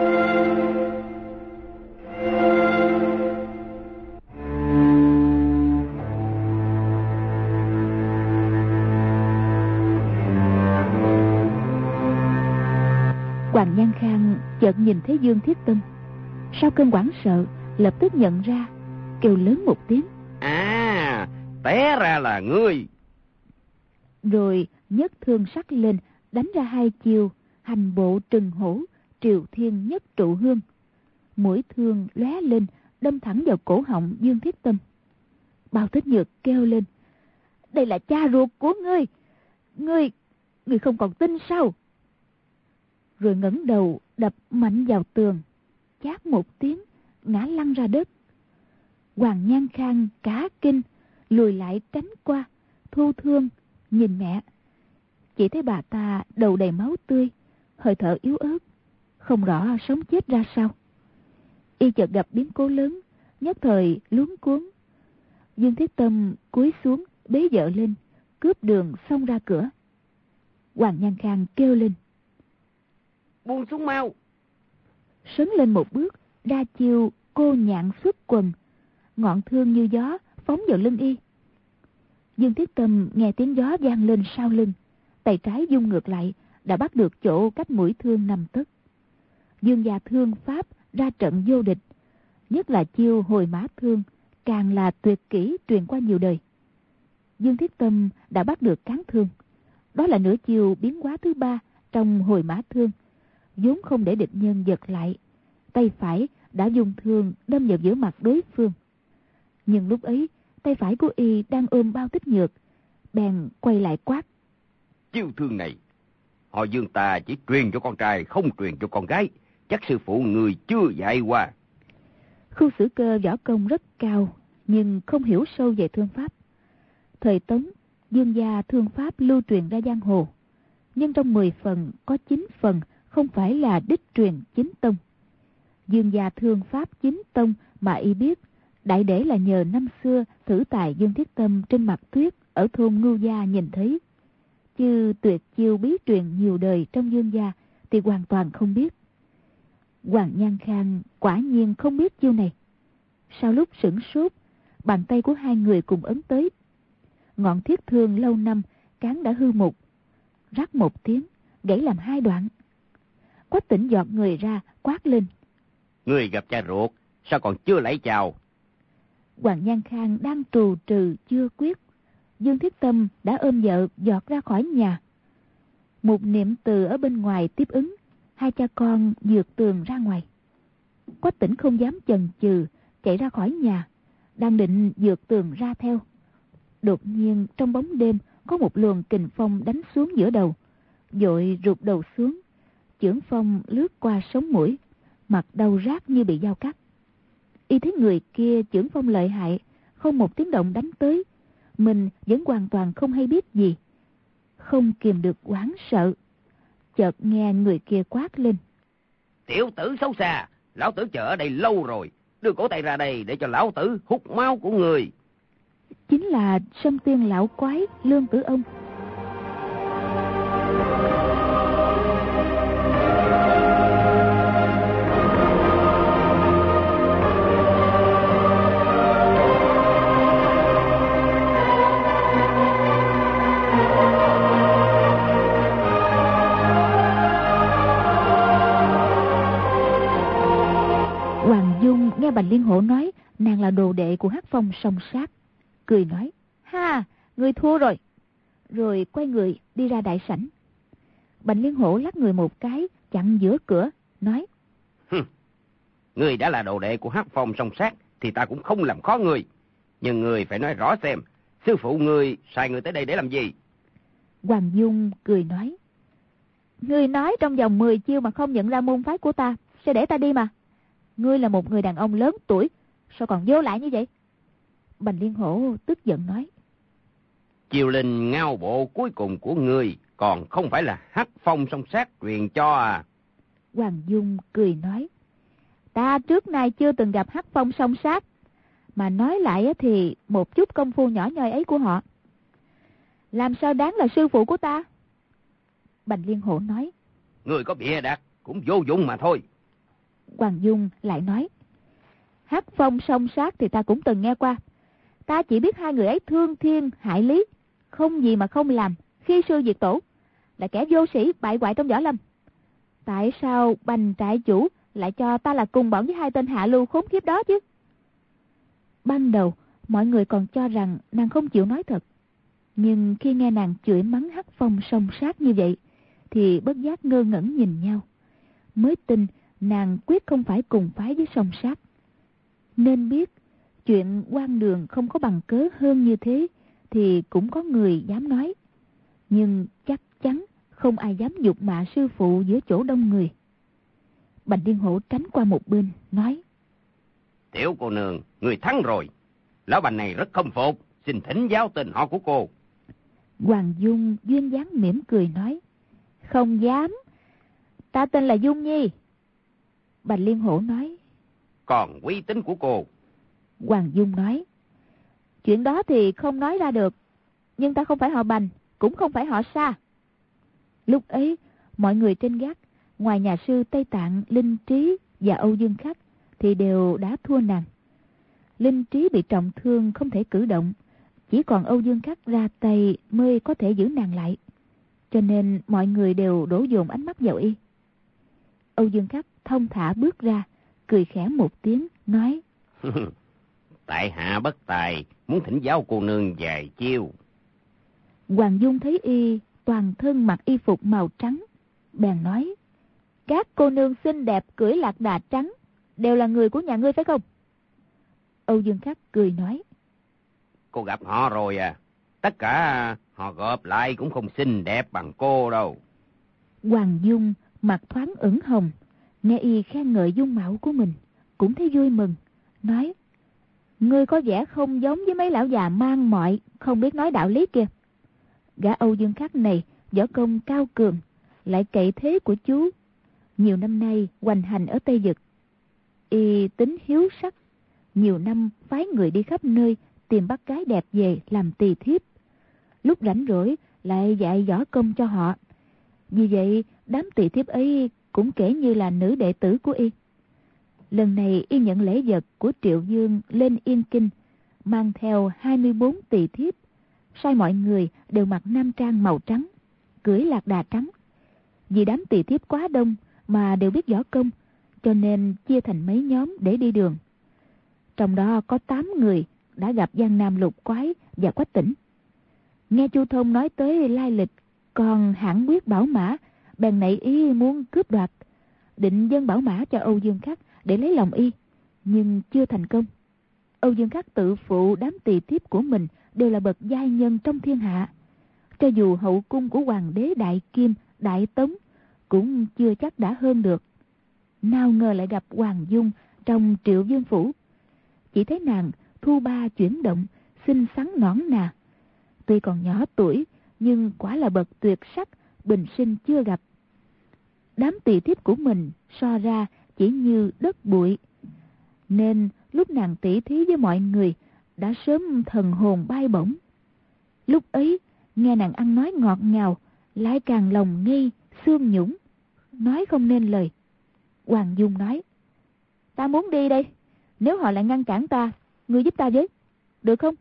Hoàng Nhan Khang chợt nhìn thấy Dương Thiết Tâm, sau cơn hoảng sợ lập tức nhận ra, kêu lớn một tiếng: À, té ra là ngươi. Rồi nhấc thương sắt lên, đánh ra hai chiêu hành bộ trừng hổ, triều thiên nhất trụ hương. Mũi thương lóe lên, đâm thẳng vào cổ họng Dương Thiết Tâm. Bao Tích Nhược kêu lên: Đây là cha ruột của ngươi, ngươi ngươi không còn tin sao? Rồi ngẩng đầu đập mạnh vào tường, chát một tiếng, ngã lăn ra đất. Hoàng Nhan Khang cả kinh, lùi lại tránh qua, thu thương nhìn mẹ. Chỉ thấy bà ta đầu đầy máu tươi, hơi thở yếu ớt, không rõ sống chết ra sao. Y chợt gặp biến cố lớn, nhất thời luống cuống. Dương Thiết Tâm cúi xuống bế vợ lên, cướp đường xông ra cửa. Hoàng Nhan Khang kêu lên: Buông xuống mau. Sấn lên một bước, đa chiêu cô nhạn xuất quần, ngọn thương như gió phóng vào lưng y. Dương Thiết Tâm nghe tiếng gió vang lên sau lưng, tay trái dung ngược lại, đã bắt được chỗ cách mũi thương năm tấc. Dương gia thương pháp ra trận vô địch, nhất là chiêu hồi mã thương, càng là tuyệt kỹ truyền qua nhiều đời. Dương Thiết Tâm đã bắt được cán thương, đó là nửa chiêu biến hóa thứ ba trong hồi mã thương, vốn không để địch nhân giật lại. Tay phải đã dùng thương đâm vào giữa mặt đối phương, nhưng lúc ấy tay phải của y đang ôm Bao Tích Nhược, bèn quay lại quát: Chiêu thương này họ Dương ta chỉ truyền cho con trai, không truyền cho con gái, chắc sư phụ người chưa dạy qua. Khu Sử Cơ võ công rất cao, nhưng không hiểu sâu về thương pháp. Thời Tống, Dương gia thương pháp lưu truyền ra giang hồ, nhưng trong mười phần có chín phần không phải là đích truyền chính tông. Dương gia thương pháp chính tông mà y biết, đại để là nhờ năm xưa thử tài Dương Thiết Tâm trên mặt tuyết ở thôn Ngưu Gia nhìn thấy, chứ tuyệt chiêu bí truyền nhiều đời trong Dương gia thì hoàn toàn không biết. Hoàng Nhan Khang quả nhiên không biết chiêu này. Sau lúc sửng sốt, bàn tay của hai người cùng ấn tới. Ngọn thiết thương lâu năm cán đã hư mục, rắc một tiếng gãy làm hai đoạn. Quách Tỉnh giọt người ra quát lên: Người gặp cha ruột, sao còn chưa lấy chào? Hoàng Nhan Khang đang trù trừ chưa quyết, Dương Thiết Tâm đã ôm vợ giọt ra khỏi nhà. Một niệm từ ở bên ngoài tiếp ứng, hai cha con vượt tường ra ngoài. Quách Tỉnh không dám chần chừ, chạy ra khỏi nhà, đang định vượt tường ra theo. Đột nhiên trong bóng đêm có một luồng kình phong đánh xuống giữa đầu, vội rụt đầu xuống, chưởng phong lướt qua sống mũi, mặt đau rát như bị dao cắt. Y thấy người kia chưởng phong lợi hại, không một tiếng động đánh tới, mình vẫn hoàn toàn không hay biết gì, không kìm được hoảng sợ. Chợt nghe người kia quát lên: Tiểu tử xấu xa, lão tử chờ ở đây lâu rồi, đưa cổ tay ra đây để cho lão tử hút máu của người. Chính là Sâm Tiên lão quái Lương Tử Ông. là đồ đệ của Hắc Phong Song Sát, cười nói: "Ha, ngươi thua rồi." Rồi quay người đi ra đại sảnh. Bành Liên Hổ lắc người một cái, chặn giữa cửa, nói: "Ngươi đã là đồ đệ của Hắc Phong Song Sát thì ta cũng không làm khó ngươi, nhưng ngươi phải nói rõ xem, sư phụ ngươi sai ngươi tới đây để làm gì?" Hoàng Dung cười nói: "Ngươi nói trong vòng mười chiêu mà không nhận ra môn phái của ta, sẽ để ta đi mà. Ngươi là một người đàn ông lớn tuổi, sao còn vô lại như vậy?" Bành Liên Hổ tức giận nói: "Chiêu linh ngao bộ cuối cùng của ngươi còn không phải là Hắc Phong Song Sát truyền cho à?" Hoàng Dung cười nói: "Ta trước nay chưa từng gặp Hắc Phong Song Sát, mà nói lại thì một chút công phu nhỏ nhoi ấy của họ, làm sao đáng là sư phụ của ta?" Bành Liên Hổ nói: "Ngươi có bịa đặt cũng vô dụng mà thôi." Hoàng Dung lại nói: "Hắc Phong Song Sát thì ta cũng từng nghe qua. Ta chỉ biết hai người ấy thương thiên hại lý, không gì mà không làm, khi sư diệt tổ, là kẻ vô sĩ bại hoại trong võ lâm. Tại sao Bành trại chủ lại cho ta là cùng bọn với hai tên hạ lưu khốn khiếp đó chứ?" Ban đầu mọi người còn cho rằng nàng không chịu nói thật, nhưng khi nghe nàng chửi mắng Hắc Phong Song Sát như vậy thì bất giác ngơ ngẩn nhìn nhau, mới tin nàng quyết không phải cùng phái với Song Sát. Nên biết chuyện quan đường không có bằng cớ hơn như thế thì cũng có người dám nói, nhưng chắc chắn không ai dám nhục mạ sư phụ giữa chỗ đông người. Bành Liên Hổ tránh qua một bên nói: "Tiểu cô nương, người thắng rồi. Lão Bành này rất không phục, xin thỉnh giáo tên họ của cô." Hoàng Dung duyên dáng mỉm cười nói: "Không dám, ta tên là Dung Nhi." Bành Liên Hổ nói: "Còn uy tín của cô?" Hoàng Dung nói: "Chuyện đó thì không nói ra được, nhưng ta không phải họ Bành, cũng không phải họ Sa." Lúc ấy mọi người trên gác, ngoài nhà sư Tây Tạng, Linh Trí và Âu Dương Khắc thì đều đã thua nàng. Linh Trí bị trọng thương không thể cử động, chỉ còn Âu Dương Khắc ra tay mới có thể giữ nàng lại, cho nên mọi người đều đổ dồn ánh mắt vào y. Âu Dương Khắc thông thả bước ra, cười khẽ một tiếng nói: "Tại hạ bất tài, muốn thỉnh giáo cô nương vài chiêu." Hoàng Dung thấy y toàn thân mặc y phục màu trắng, bèn nói: "Các cô nương xinh đẹp cưỡi lạc đà trắng đều là người của nhà ngươi phải không?" Âu Dương Khắc cười nói: "Cô gặp họ rồi à? Tất cả họ gộp lại cũng không xinh đẹp bằng cô đâu." Hoàng Dung mặt thoáng ửng hồng, nghe y khen ngợi dung mạo của mình, cũng thấy vui mừng, nói: "Ngươi có vẻ không giống với mấy lão già mang mọi, không biết nói đạo lý kia. Gã Âu Dương Khắc này võ công cao cường, lại cậy thế của chú, nhiều năm nay hoành hành ở Tây Dực. Y tính hiếu sắc, nhiều năm phái người đi khắp nơi tìm bắt gái đẹp về làm tỳ thiếp, lúc rảnh rỗi lại dạy võ công cho họ. Vì vậy đám tỳ thiếp ấy cũng kể như là nữ đệ tử của y. Lần này y nhận lễ vật của Triệu Dương lên Yên Kinh, mang theo hai mươi bốn tỳ thiếp, sai mọi người đều mặc nam trang màu trắng, cưỡi lạc đà trắng. Vì đám tỳ thiếp quá đông mà đều biết võ công, cho nên chia thành mấy nhóm để đi đường. Trong đó có tám người đã gặp Giang Nam Lục Quái và Quách Tỉnh. Nghe Chu Thông nói tới lai lịch còn hãn quyết bảo mã, bèn nảy ý muốn cướp đoạt, định dâng bảo mã cho Âu Dương Khắc để lấy lòng y, nhưng chưa thành công. Âu Dương Khắc tự phụ đám tỳ thiếp của mình đều là bậc giai nhân trong thiên hạ, cho dù hậu cung của hoàng đế Đại Kim, Đại Tống cũng chưa chắc đã hơn được. Nào ngờ lại gặp Hoàng Dung trong Triệu Vương phủ, chỉ thấy nàng thu ba chuyển động, xinh xắn nõn nà, tuy còn nhỏ tuổi nhưng quả là bậc tuyệt sắc, bình sinh chưa gặp. Đám tỳ thiếp của mình so ra chỉ như đất bụi, nên lúc nàng tỉ thí với mọi người đã sớm thần hồn bay bổng. Lúc ấy nghe nàng ăn nói ngọt ngào, lại càng lòng nghi xương nhũng, nói không nên lời. Hoàng Dung nói: "Ta muốn đi đây, nếu họ lại ngăn cản ta, ngươi giúp ta với, được không?"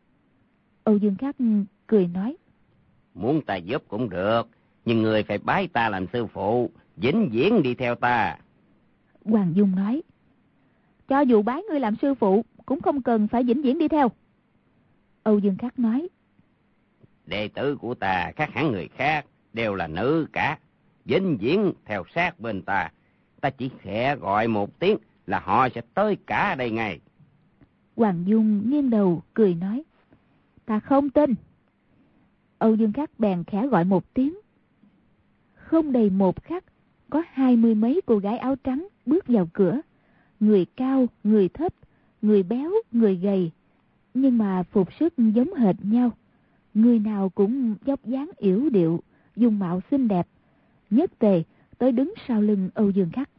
Âu Dương Khắc cười nói: "Muốn ta giúp cũng được, nhưng người phải bái ta làm sư phụ, vĩnh viễn đi theo ta." Hoàng Dung nói: "Cho dù bái ngươi làm sư phụ cũng không cần phải vĩnh viễn đi theo. Âu Dương Khắc nói. Đệ tử của ta khác hẳn người khác, đều là nữ cả, vĩnh viễn theo sát bên ta. Ta chỉ khẽ gọi một tiếng là họ sẽ tới cả đây ngay. Hoàng Dung nghiêng đầu cười nói. Ta không tin. Âu Dương Khắc bèn khẽ gọi một tiếng. Không đầy một khắc, có hai mươi mấy cô gái áo trắng bước vào cửa. Người cao, người thấp, người béo, người gầy, nhưng mà phục sức giống hệt nhau. Người nào cũng dốc dáng yểu điệu, dung mạo xinh đẹp, nhất tề tới đứng sau lưng Âu Dương Khắc.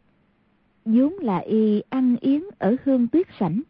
vốn là y ăn yến ở Hương Tuyết sảnh.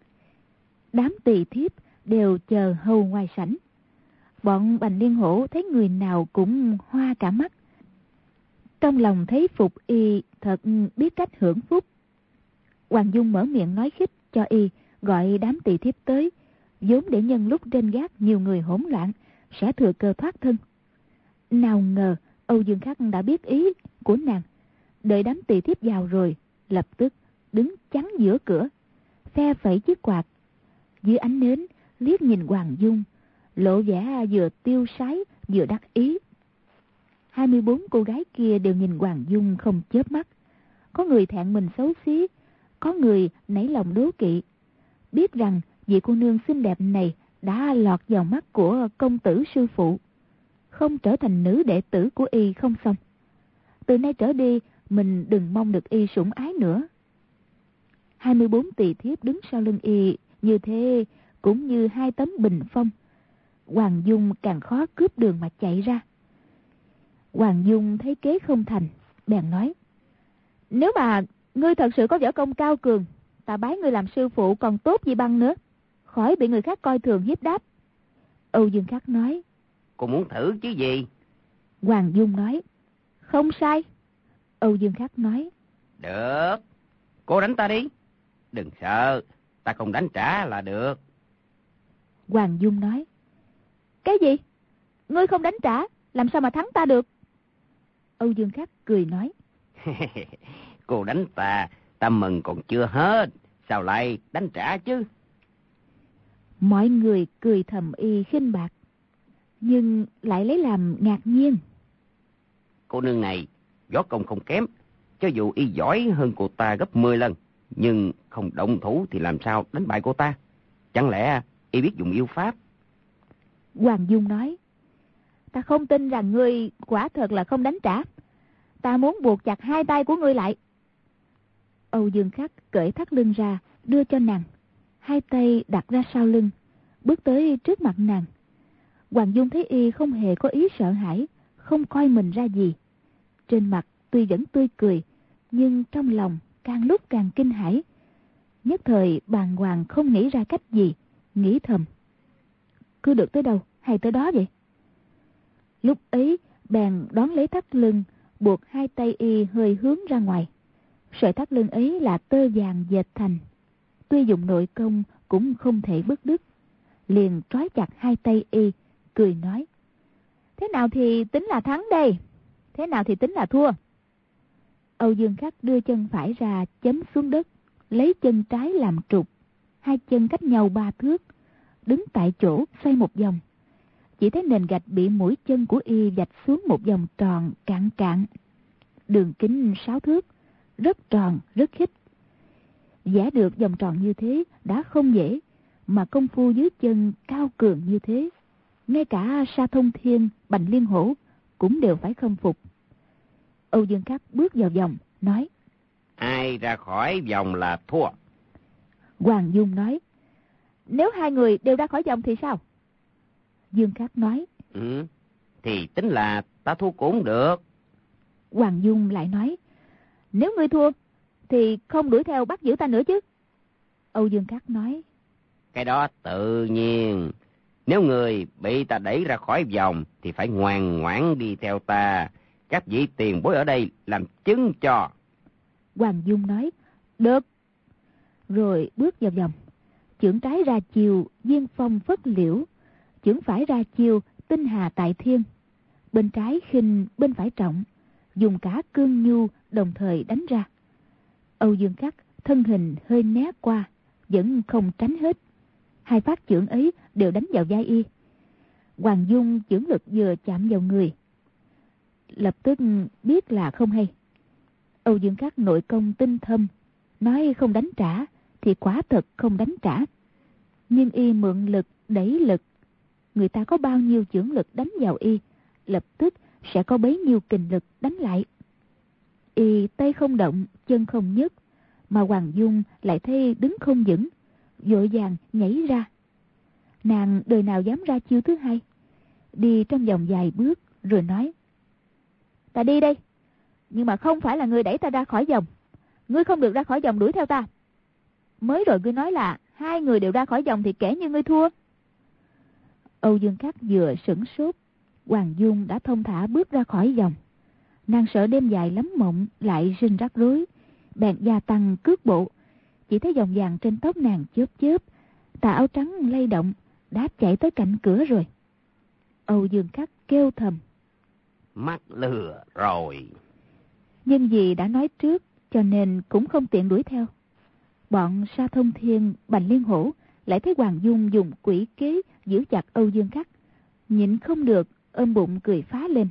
Đám tỳ thiếp đều chờ hầu ngoài sảnh. Bọn Bành Liên Hổ thấy người nào cũng hoa cả mắt. Trong lòng thấy phục y thật biết cách hưởng phúc. Hoàng Dung mở miệng nói khích cho y gọi đám tỳ thiếp tới, vốn để nhân lúc trên gác nhiều người hỗn loạn sẽ thừa cơ thoát thân. Nào ngờ Âu Dương Khắc đã biết ý của nàng, đợi đám tỳ thiếp vào rồi lập tức đứng chắn giữa cửa, phe phẩy chiếc quạt, dưới ánh nến liếc nhìn Hoàng Dung, lộ vẻ vừa tiêu sái vừa đắc ý. Hai mươi bốn cô gái kia đều nhìn Hoàng Dung không chớp mắt, có người thẹn mình xấu xí, có người nảy lòng đố kỵ, biết rằng vị cô nương xinh đẹp này đã lọt vào mắt của công tử sư phụ, không trở thành nữ đệ tử của y không xong. Từ nay trở đi mình đừng mong được y sủng ái nữa. Hai mươi bốn tỳ thiếp đứng sau lưng y như thế cũng như hai tấm bình phong. Hoàng Dung càng khó cướp đường mà chạy ra. Hoàng Dung thấy kế không thành, bèn nói: nếu mà ngươi thật sự có võ công cao cường, ta bái ngươi làm sư phụ còn tốt gì bằng nữa, khỏi bị người khác coi thường hiếp đáp. Âu Dương Khắc nói: cô muốn thử chứ gì? Hoàng Dung nói: không sai. Âu Dương Khắc nói: được, cô đánh ta đi, đừng sợ, ta không đánh trả là được. Hoàng Dung nói: cái gì? Ngươi không đánh trả, làm sao mà thắng ta được? Âu Dương Khắc cười nói: cô đánh ta, ta mừng còn chưa hết, sao lại đánh trả chứ? Mọi người cười thầm y khinh bạc, nhưng lại lấy làm ngạc nhiên. Cô nương này võ công không kém, cho dù y giỏi hơn cô ta gấp mười lần, nhưng không động thủ thì làm sao đánh bại cô ta? Chẳng lẽ y biết dùng yêu pháp? Hoàng Dung nói: ta không tin rằng ngươi quả thật là không đánh trả. Ta muốn buộc chặt hai tay của ngươi lại. Âu Dương Khắc cởi thắt lưng ra đưa cho nàng, hai tay đặt ra sau lưng, bước tới trước mặt nàng. Hoàng Dung thấy y không hề có ý sợ hãi, không coi mình ra gì. Trên mặt tuy vẫn tươi cười, nhưng trong lòng càng lúc càng kinh hãi. Nhất thời bàng hoàng không nghĩ ra cách gì, nghĩ thầm: cứ được tới đâu hay tới đó vậy. Lúc ấy bèn đón lấy thắt lưng, buộc hai tay y hơi hướng ra ngoài. Sợi thắt lưng ấy là tơ vàng dệt thành, tuy dùng nội công cũng không thể bứt đứt. Liền trói chặt hai tay y, cười nói: thế nào thì tính là thắng đây, thế nào thì tính là thua? Âu Dương Khắc đưa chân phải ra chấm xuống đất, lấy chân trái làm trục, hai chân cách nhau ba thước, đứng tại chỗ xoay một vòng. Chỉ thấy nền gạch bị mũi chân của y vạch xuống một vòng tròn cạn cạn, đường kính sáu thước, rất tròn rất khít. Vẽ được vòng tròn như thế đã không dễ, mà công phu dưới chân cao cường như thế, ngay cả Sa Thông Thiên, Bành Liên Hổ cũng đều phải khâm phục. Âu Dương Khắc bước vào vòng, nói: ai ra khỏi vòng là thua. Hoàng Dung nói: nếu hai người đều ra khỏi vòng thì sao? Dương Khắc nói: Ừ, thì tính là ta thua cũng được. Hoàng Dung lại nói: nếu ngươi thua thì không đuổi theo bắt giữ ta nữa chứ? Âu Dương Khắc nói: cái đó tự nhiên, nếu người bị ta đẩy ra khỏi vòng thì phải ngoan ngoãn đi theo ta, các vị tiền bối ở đây làm chứng cho. Hoàng Dung nói: được. Rồi bước vào vòng, chưởng trái ra chiều Diên Phong phất liễu, chưởng phải ra chiều Tinh Hà tại thiên. Bên trái khinh, bên phải trọng, dùng cả cương nhu đồng thời đánh ra. Âu Dương Khắc thân hình hơi né qua, vẫn không tránh hết. Hai phát chưởng ấy đều đánh vào vai y. Hoàng Dung chưởng lực vừa chạm vào người, lập tức biết là không hay. Âu Dương Khắc nội công tinh thâm, nói không đánh trả thì quả thật không đánh trả. Nhưng y mượn lực đẩy lực, người ta có bao nhiêu chưởng lực đánh vào y, lập tức sẽ có bấy nhiêu kình lực đánh lại. Y tay không động, chân không nhấc, mà Hoàng Dung lại thấy đứng không vững, vội vàng nhảy ra. Nàng đời nào dám ra chiêu thứ hai, đi trong vòng vài bước rồi nói: "Ta đi đây, nhưng mà không phải là ngươi đẩy ta ra khỏi vòng. Ngươi không được ra khỏi vòng đuổi theo ta. Mới rồi ngươi nói là hai người đều ra khỏi vòng thì kể như ngươi thua." Âu Dương Khắc vừa sửng sốt, Hoàng Dung đã thông thả bước ra khỏi vòng. Nàng sợ đêm dài lắm mộng lại rinh rắc rối, bèn gia tăng cước bộ. Chỉ thấy vòng vàng trên tóc nàng chớp chớp, tà áo trắng lay động, đã chạy tới cạnh cửa rồi. Âu Dương Khắc kêu thầm: "Mắc lừa rồi." Nhưng vì đã nói trước cho nên cũng không tiện đuổi theo. Bọn Sa Thông Thiên, Bành Liên Hổ lại thấy Hoàng Dung dùng quỷ kế giữ chặt Âu Dương Khắc, nhịn không được ôm bụng cười phá lên.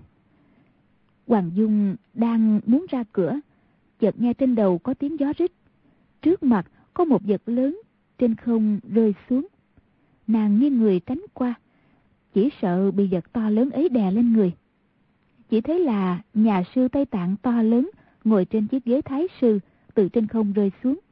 Hoàng Dung đang muốn ra cửa, chợt nghe trên đầu có tiếng gió rít, trước mặt có một vật lớn trên không rơi xuống. Nàng nghiêng người tránh qua, chỉ sợ bị vật to lớn ấy đè lên người. Chỉ thấy là nhà sư Tây Tạng to lớn ngồi trên chiếc ghế thái sư từ trên không rơi xuống.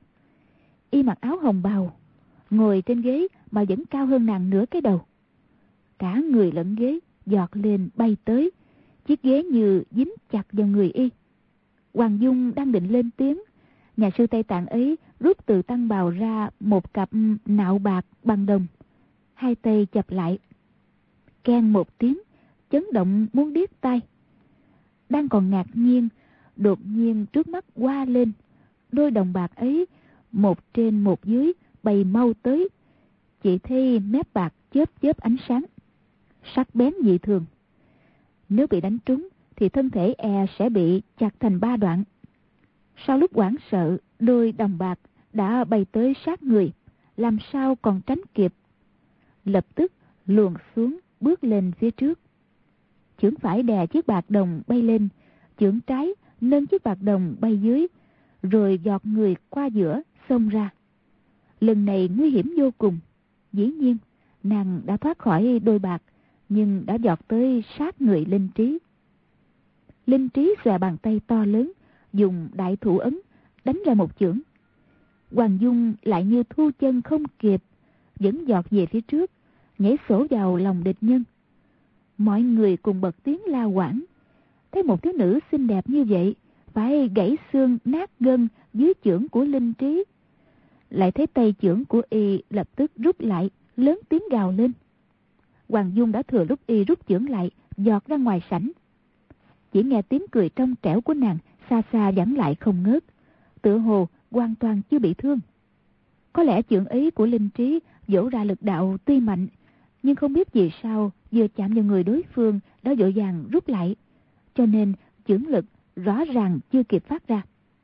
Y mặc áo hồng bào, ngồi trên ghế mà vẫn cao hơn nàng nửa cái đầu. Cả người lẫn ghế giọt lên bay tới, chiếc ghế như dính chặt vào người y. Hoàng Dung đang định lên tiếng, nhà sư Tây Tạng ấy rút từ tăng bào ra một cặp nạo bạc bằng đồng, hai tay chập lại, keng một tiếng, chấn động muốn điếc tai. Đang còn ngạc nhiên, đột nhiên trước mắt qua lên, đôi đồng bạc ấy một trên một dưới bay mau tới. Chỉ thấy mép bạc chớp chớp ánh sáng, sắc bén dị thường. Nếu bị đánh trúng thì thân thể e sẽ bị chặt thành ba đoạn. Sau lúc hoảng sợ, đôi đồng bạc đã bay tới sát người, làm sao còn tránh kịp. Lập tức luồn xuống, bước lên phía trước. Chưởng phải đè chiếc bạc đồng bay lên, chưởng trái nâng chiếc bạc đồng bay dưới, rồi giọt người qua giữa xông ra. Lần này nguy hiểm vô cùng. Dĩ nhiên nàng đã thoát khỏi đôi bạc, nhưng đã giọt tới sát người Linh Trí. Linh Trí xòe bàn tay to lớn, dùng đại thủ ấn đánh ra một chưởng. Hoàng Dung lại như thu chân không kịp, vẫn giọt về phía trước, nhảy sổ vào lòng địch nhân. Mọi người cùng bật tiếng la hoảng. Thấy một thiếu nữ xinh đẹp như vậy phải gãy xương nát gân dưới chưởng của Linh Trí. Lại thấy tay chưởng của y lập tức rút lại, lớn tiếng gào lên. Hoàng Dung đã thừa lúc y rút chưởng lại, giọt ra ngoài sảnh. Chỉ nghe tiếng cười trong trẻo của nàng xa xa vẳng lại không ngớt, tựa hồ hoàn toàn chưa bị thương. Có lẽ chưởng ấy của Linh Trí vỗ ra lực đạo tuy mạnh, nhưng không biết vì sao vừa chạm vào người đối phương đã vội vàng rút lại, cho nên chưởng lực rõ ràng chưa kịp phát ra.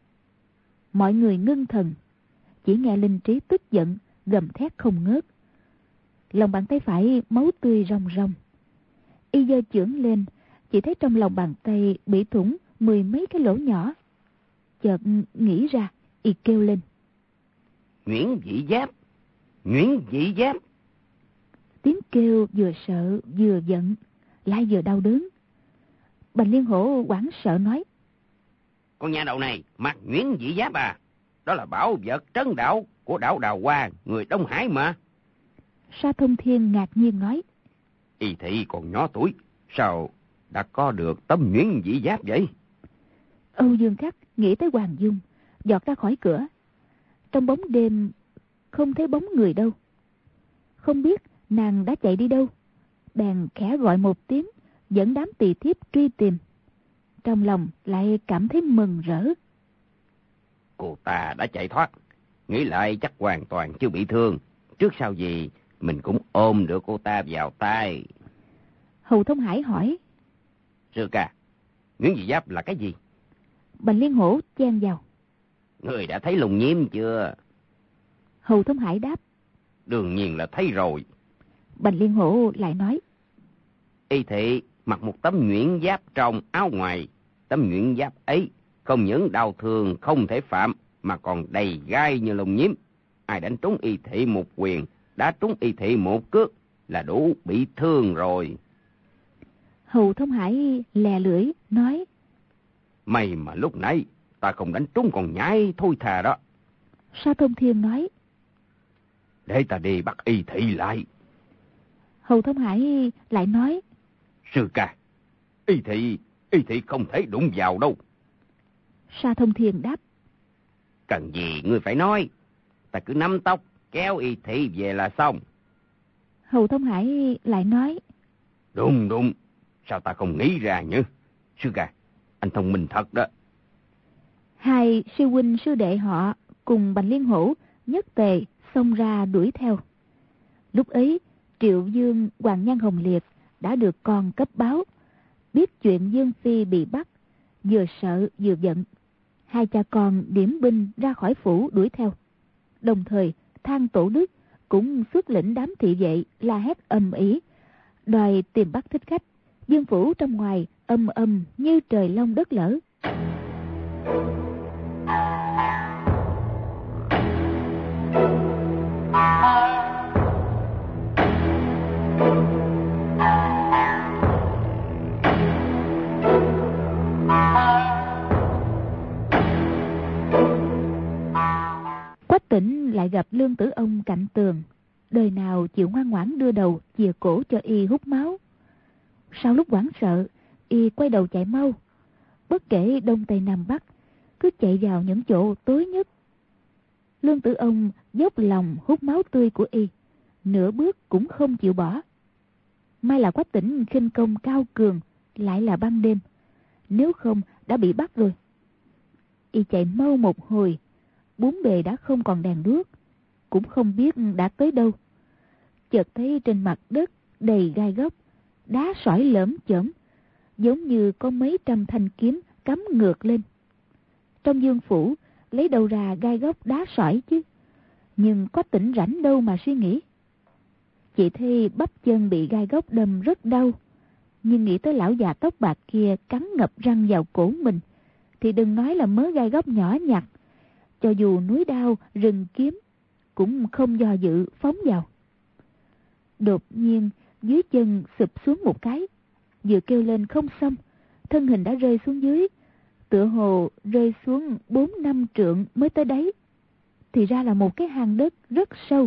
Mọi người ngưng thần, chỉ nghe Linh Trí tức giận gầm thét không ngớt. Lòng bàn tay phải máu tươi ròng ròng. Y giơ chưởng lên, chỉ thấy trong lòng bàn tay bị thủng mười mấy cái lỗ nhỏ. Chợt nghĩ ra, y kêu lên: "Nguyễn Dị Giáp! Nguyễn Dị Giáp!" Tiếng kêu vừa sợ vừa giận, lại vừa đau đớn. Bành Liên Hổ hoảng sợ nói: "Con nhà đầu này mặc Nguyễn Dị Giáp à? Đó là bảo vật trấn đạo của đảo Đào Hoa, người Đông Hải mà." Sa Thông Thiên ngạc nhiên nói: "Y thị còn nhỏ tuổi, sao đã có được tấm Nguyễn Dị Giáp vậy?" Âu Dương Khắc nghĩ tới Hoàng Dung, giọt ra khỏi cửa. Trong bóng đêm không thấy bóng người đâu, không biết nàng đã chạy đi đâu. Bèn khẽ gọi một tiếng, dẫn đám tỳ thiếp truy tìm. Trong lòng lại cảm thấy mừng rỡ. Cô ta đã chạy thoát, nghĩ lại chắc hoàn toàn chưa bị thương. Trước sau gì mình cũng ôm được cô ta vào tay. Hầu Thông Hải hỏi: "Sư ca, Nguyễn Dị Giáp là cái gì?" Bành Liên Hổ chen vào: "Người đã thấy lùng nhiễm chưa?" Hầu Thông Hải đáp: Đương nhiên là thấy rồi. Bành Liên Hổ lại nói: Y thị mặc một tấm nhuyễn giáp trong áo ngoài. Tấm nhuyễn giáp ấy không những đau thương không thể phạm, mà còn đầy gai như lông nhím. Ai đánh trúng y thị một quyền, đá trúng y thị một cước là đủ bị thương rồi. Hầu Thông Hải lè lưỡi nói: May mà lúc nãy ta không đánh trúng con nhái thôi thà đó. Sa Thông Thiên nói: Để ta đi bắt y thị lại. Hầu Thông Hải lại nói: Sư ca, y thị, y thị không thể đụng vào đâu. Sa Thông Thiên đáp: Cần gì ngươi phải nói, ta cứ nắm tóc kéo y thị về là xong. Hầu Thông Hải lại nói: Đúng đúng, sao ta không nghĩ ra nhỉ? Sư ca, anh thông minh thật đó. Hai sư huynh sư đệ họ cùng Bành Liên Hổ nhất tề xông ra đuổi theo. Lúc ấy Triệu Dương Hoàng Nhan Hồng Liệt đã được con cấp báo, biết chuyện Dương Phi bị bắt, vừa sợ vừa giận. Hai cha con điểm binh ra khỏi phủ đuổi theo. Đồng thời Thang Tổ Đức cũng xuất lĩnh đám thị vệ la hét ầm ĩ, đòi tìm bắt thích khách. Dương phủ trong ngoài âm âm như trời long đất lở. Quách Tỉnh lại gặp Lương Tử Ông cạnh tường, đời nào chịu ngoan ngoãn đưa đầu chìa cổ cho y hút máu. Sau lúc hoảng sợ, y quay đầu chạy mau, bất kể đông tây nam bắc, cứ chạy vào những chỗ tối nhất. Lương Tử Ông dốc lòng hút máu tươi của y, nửa bước cũng không chịu bỏ. May là Quách Tỉnh khinh công cao cường, lại là ban đêm, nếu không đã bị bắt rồi. Y chạy mau một hồi, bốn bề đã không còn đèn đuốc, cũng không biết đã tới đâu. Chợt thấy trên mặt đất đầy gai góc, đá sỏi lởm chởm, giống như có mấy trăm thanh kiếm cắm ngược lên. Trong Dương phủ lấy đâu ra gai góc đá sỏi chứ, nhưng có Tỉnh rảnh đâu mà suy nghĩ. Chỉ thấy bắp chân bị gai góc đâm rất đau, nhưng nghĩ tới lão già tóc bạc kia cắn ngập răng vào cổ mình, thì đừng nói là mớ gai góc nhỏ nhặt, cho dù núi đao rừng kiếm cũng không do dự phóng vào. Đột nhiên dưới chân sụp xuống một cái, vừa kêu lên không xong, thân hình đã rơi xuống dưới, tựa hồ rơi xuống bốn năm trượng mới tới đáy. Thì ra là một cái hang đất rất sâu.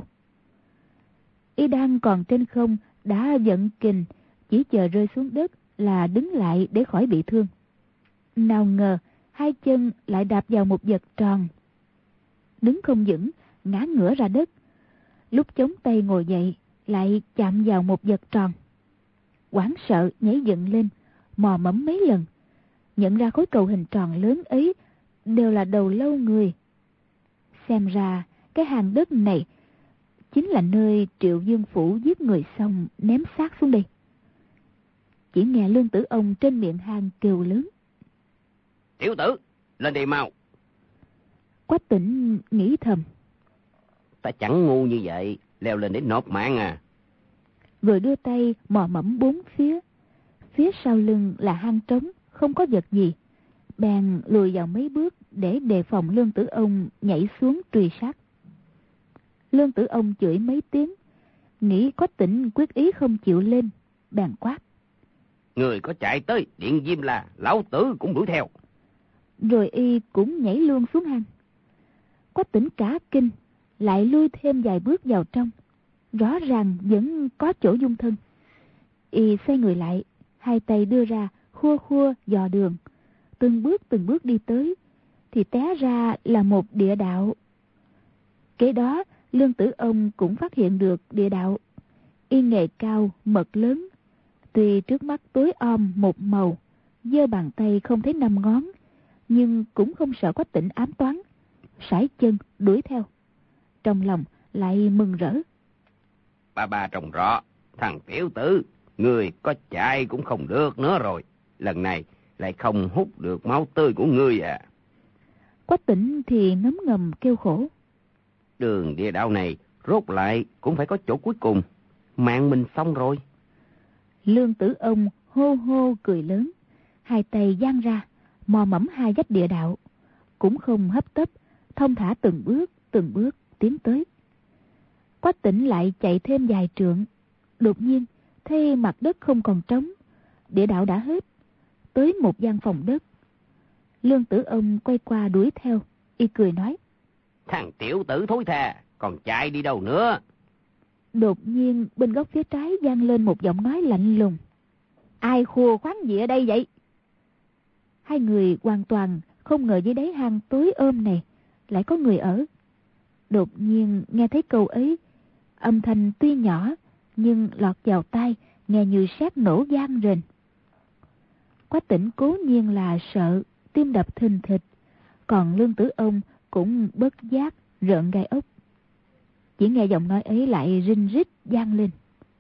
Y đang còn trên không đã giận kình, chỉ chờ rơi xuống đất là đứng lại để khỏi bị thương. Nào ngờ hai chân lại đạp vào một vật tròn, đứng không vững, ngã ngửa ra đất. Lúc chống tay ngồi dậy lại chạm vào một vật tròn, hoảng sợ nhảy dựng lên, mò mẫm mấy lần, nhận ra khối cầu hình tròn lớn ấy đều là đầu lâu người. Xem ra cái hang đất này chính là nơi Triệu Dương phủ giết người xong ném xác xuống đây. Chỉ nghe Lương Tử Ông trên miệng hang kêu lớn: Tiểu tử, lên đây mau. Quách Tỉnh nghĩ thầm: Ta chẳng ngu như vậy, leo lên để nộp mạng à. Rồi đưa tay mò mẫm bốn phía. Phía sau lưng là hang trống, không có vật gì. Bèn lùi vào mấy bước để đề phòng Lương Tử Ông nhảy xuống truy sát. Lương Tử Ông chửi mấy tiếng, nghĩ Quách Tỉnh quyết ý không chịu lên, bèn quát: Người có chạy tới điện Diêm La, lão tử cũng đuổi theo. Rồi y cũng nhảy luôn xuống hang. Quách Tỉnh cả kinh, lại lui thêm vài bước vào trong, rõ ràng vẫn có chỗ dung thân. Y xoay người lại, hai tay đưa ra khua khua dò đường, từng bước từng bước đi tới, thì té ra là một địa đạo. Kế đó Lương Tử Ông cũng phát hiện được địa đạo. Y nghề cao mật lớn, tuy trước mắt tối om một màu, giơ bàn tay không thấy năm ngón, nhưng cũng không sợ Quách Tỉnh ám toán, sải chân đuổi theo. Trong lòng lại mừng rỡ: Ba ba trồng rõ, thằng tiểu tử, người có chạy cũng không được nữa rồi. Lần này lại không hút được máu tươi của ngươi à. Quách Tỉnh thì ngấm ngầm kêu khổ: Đường địa đạo này rốt lại cũng phải có chỗ cuối cùng. Mạng mình xong rồi. Lương Tử Ông hô hô cười lớn, hai tay giang ra, mò mẫm hai vách địa đạo, cũng không hấp tấp, thông thả từng bước, từng bước tiến tới. Quách Tĩnh lại chạy thêm vài trượng, đột nhiên thấy mặt đất không còn trống, địa đạo đã hết, tới một gian phòng đất. Lương Tử Ông quay qua đuổi theo, y cười nói: Thằng tiểu tử thối tha, còn chạy đi đâu nữa? Đột nhiên bên góc phía trái vang lên một giọng nói lạnh lùng: Ai khua khoáng gì ở đây vậy? Hai người hoàn toàn không ngờ dưới đáy hang tối ôm này lại có người ở. Đột nhiên nghe thấy câu ấy, âm thanh tuy nhỏ nhưng lọt vào tai, nghe như sét nổ vang rền. Quách Tĩnh cố nhiên là sợ, tim đập thình thịch, còn Lương Tử Ông cũng bất giác rợn gai ốc. Chỉ nghe giọng nói ấy lại rinh rít vang lên: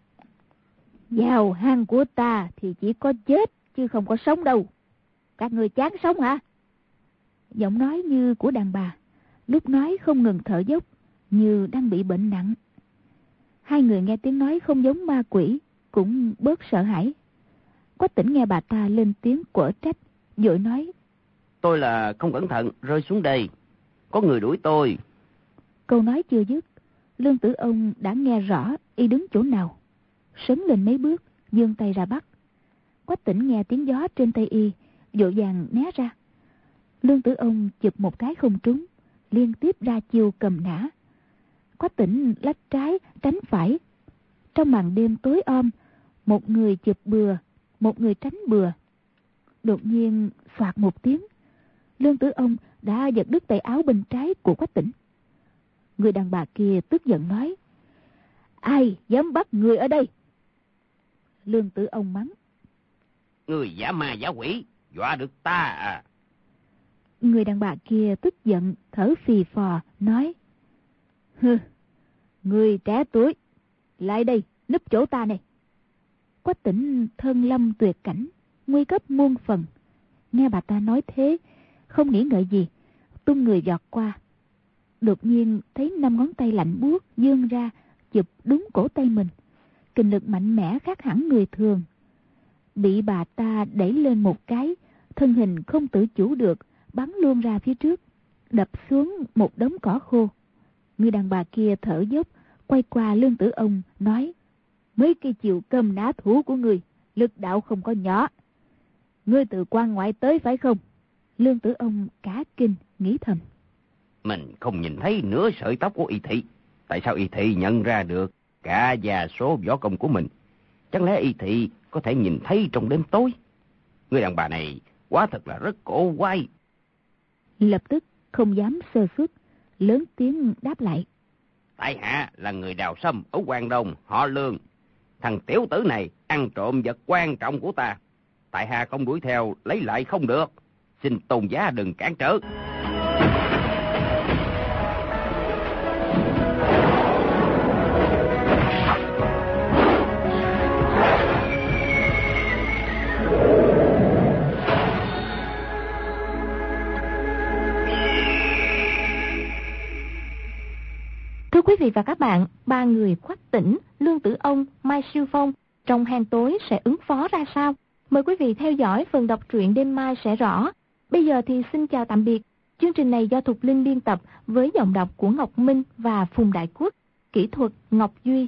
Vào hang của ta thì chỉ có chết chứ không có sống đâu. Các người chán sống hả? Giọng nói như của đàn bà, lúc nói không ngừng thở dốc, như đang bị bệnh nặng. Hai người nghe tiếng nói không giống ma quỷ, cũng bớt sợ hãi. Quách Tĩnh nghe bà ta lên tiếng quở trách, vội nói: Tôi là không cẩn thận rơi xuống đây, có người đuổi tôi. Câu nói chưa dứt, Lương Tử Ông đã nghe rõ y đứng chỗ nào, sấn lên mấy bước, vươn tay ra bắt. Quách Tĩnh nghe tiếng gió trên tay y, vội vàng né ra. Lương Tử Ông chụp một cái không trúng, liên tiếp ra chiêu cầm nã. Quách Tĩnh lách trái tránh phải. Trong màn đêm tối om, một người chụp bừa, một người tránh bừa. Đột nhiên xoạt một tiếng, Lương Tử Ông đã giật đứt tay áo bên trái của Quách Tĩnh. Người đàn bà kia tức giận nói: Ai dám bắt người ở đây? Lương Tử Ông mắng: Người giả ma giả quỷ, dọa được ta à? Người đàn bà kia tức giận thở phì phò nói: Hừ, người trẻ tuổi, lại đây, núp chỗ ta này. Quách Tĩnh thân lâm tuyệt cảnh, nguy cấp muôn phần. Nghe bà ta nói thế, không nghĩ ngợi gì, tung người giọt qua. Đột nhiên thấy năm ngón tay lạnh buốt vươn ra, chụp đúng cổ tay mình. Kình lực mạnh mẽ khác hẳn người thường. Bị bà ta đẩy lên một cái, thân hình không tự chủ được, bắn luôn ra phía trước, đập xuống một đống cỏ khô. Người đàn bà kia thở dốc, quay qua Lương Tử Ông nói: Mấy cây chiều cầm nã thủ của người, lực đạo không có nhỏ. Ngươi từ quan ngoại tới phải không? Lương Tử Ông cả kinh, nghĩ thầm: Mình không nhìn thấy nửa sợi tóc của y thị. Tại sao y thị nhận ra được cả già số võ công của mình? Chẳng lẽ y thị có thể nhìn thấy trong đêm tối? Người đàn bà này quá thật là rất cổ quái. Lập tức không dám sơ suất, lớn tiếng đáp lại: Tại hạ là người Đào Sâm ở Quang Đông, họ Lương. Thằng tiểu tử này ăn trộm vật quan trọng của ta. Tại hạ không đuổi theo lấy lại không được. Xin tôn giá đừng cản trở. Thưa quý vị và các bạn, ba người Quách Tĩnh, Lương Tử Ông, Mai Siêu Phong trong hang tối sẽ ứng phó ra sao? Mời quý vị theo dõi phần đọc truyện đêm mai sẽ rõ. Bây giờ thì xin chào tạm biệt. Chương trình này do Thục Linh biên tập với giọng đọc của Ngọc Minh và Phùng Đại Quốc, kỹ thuật Ngọc Duy.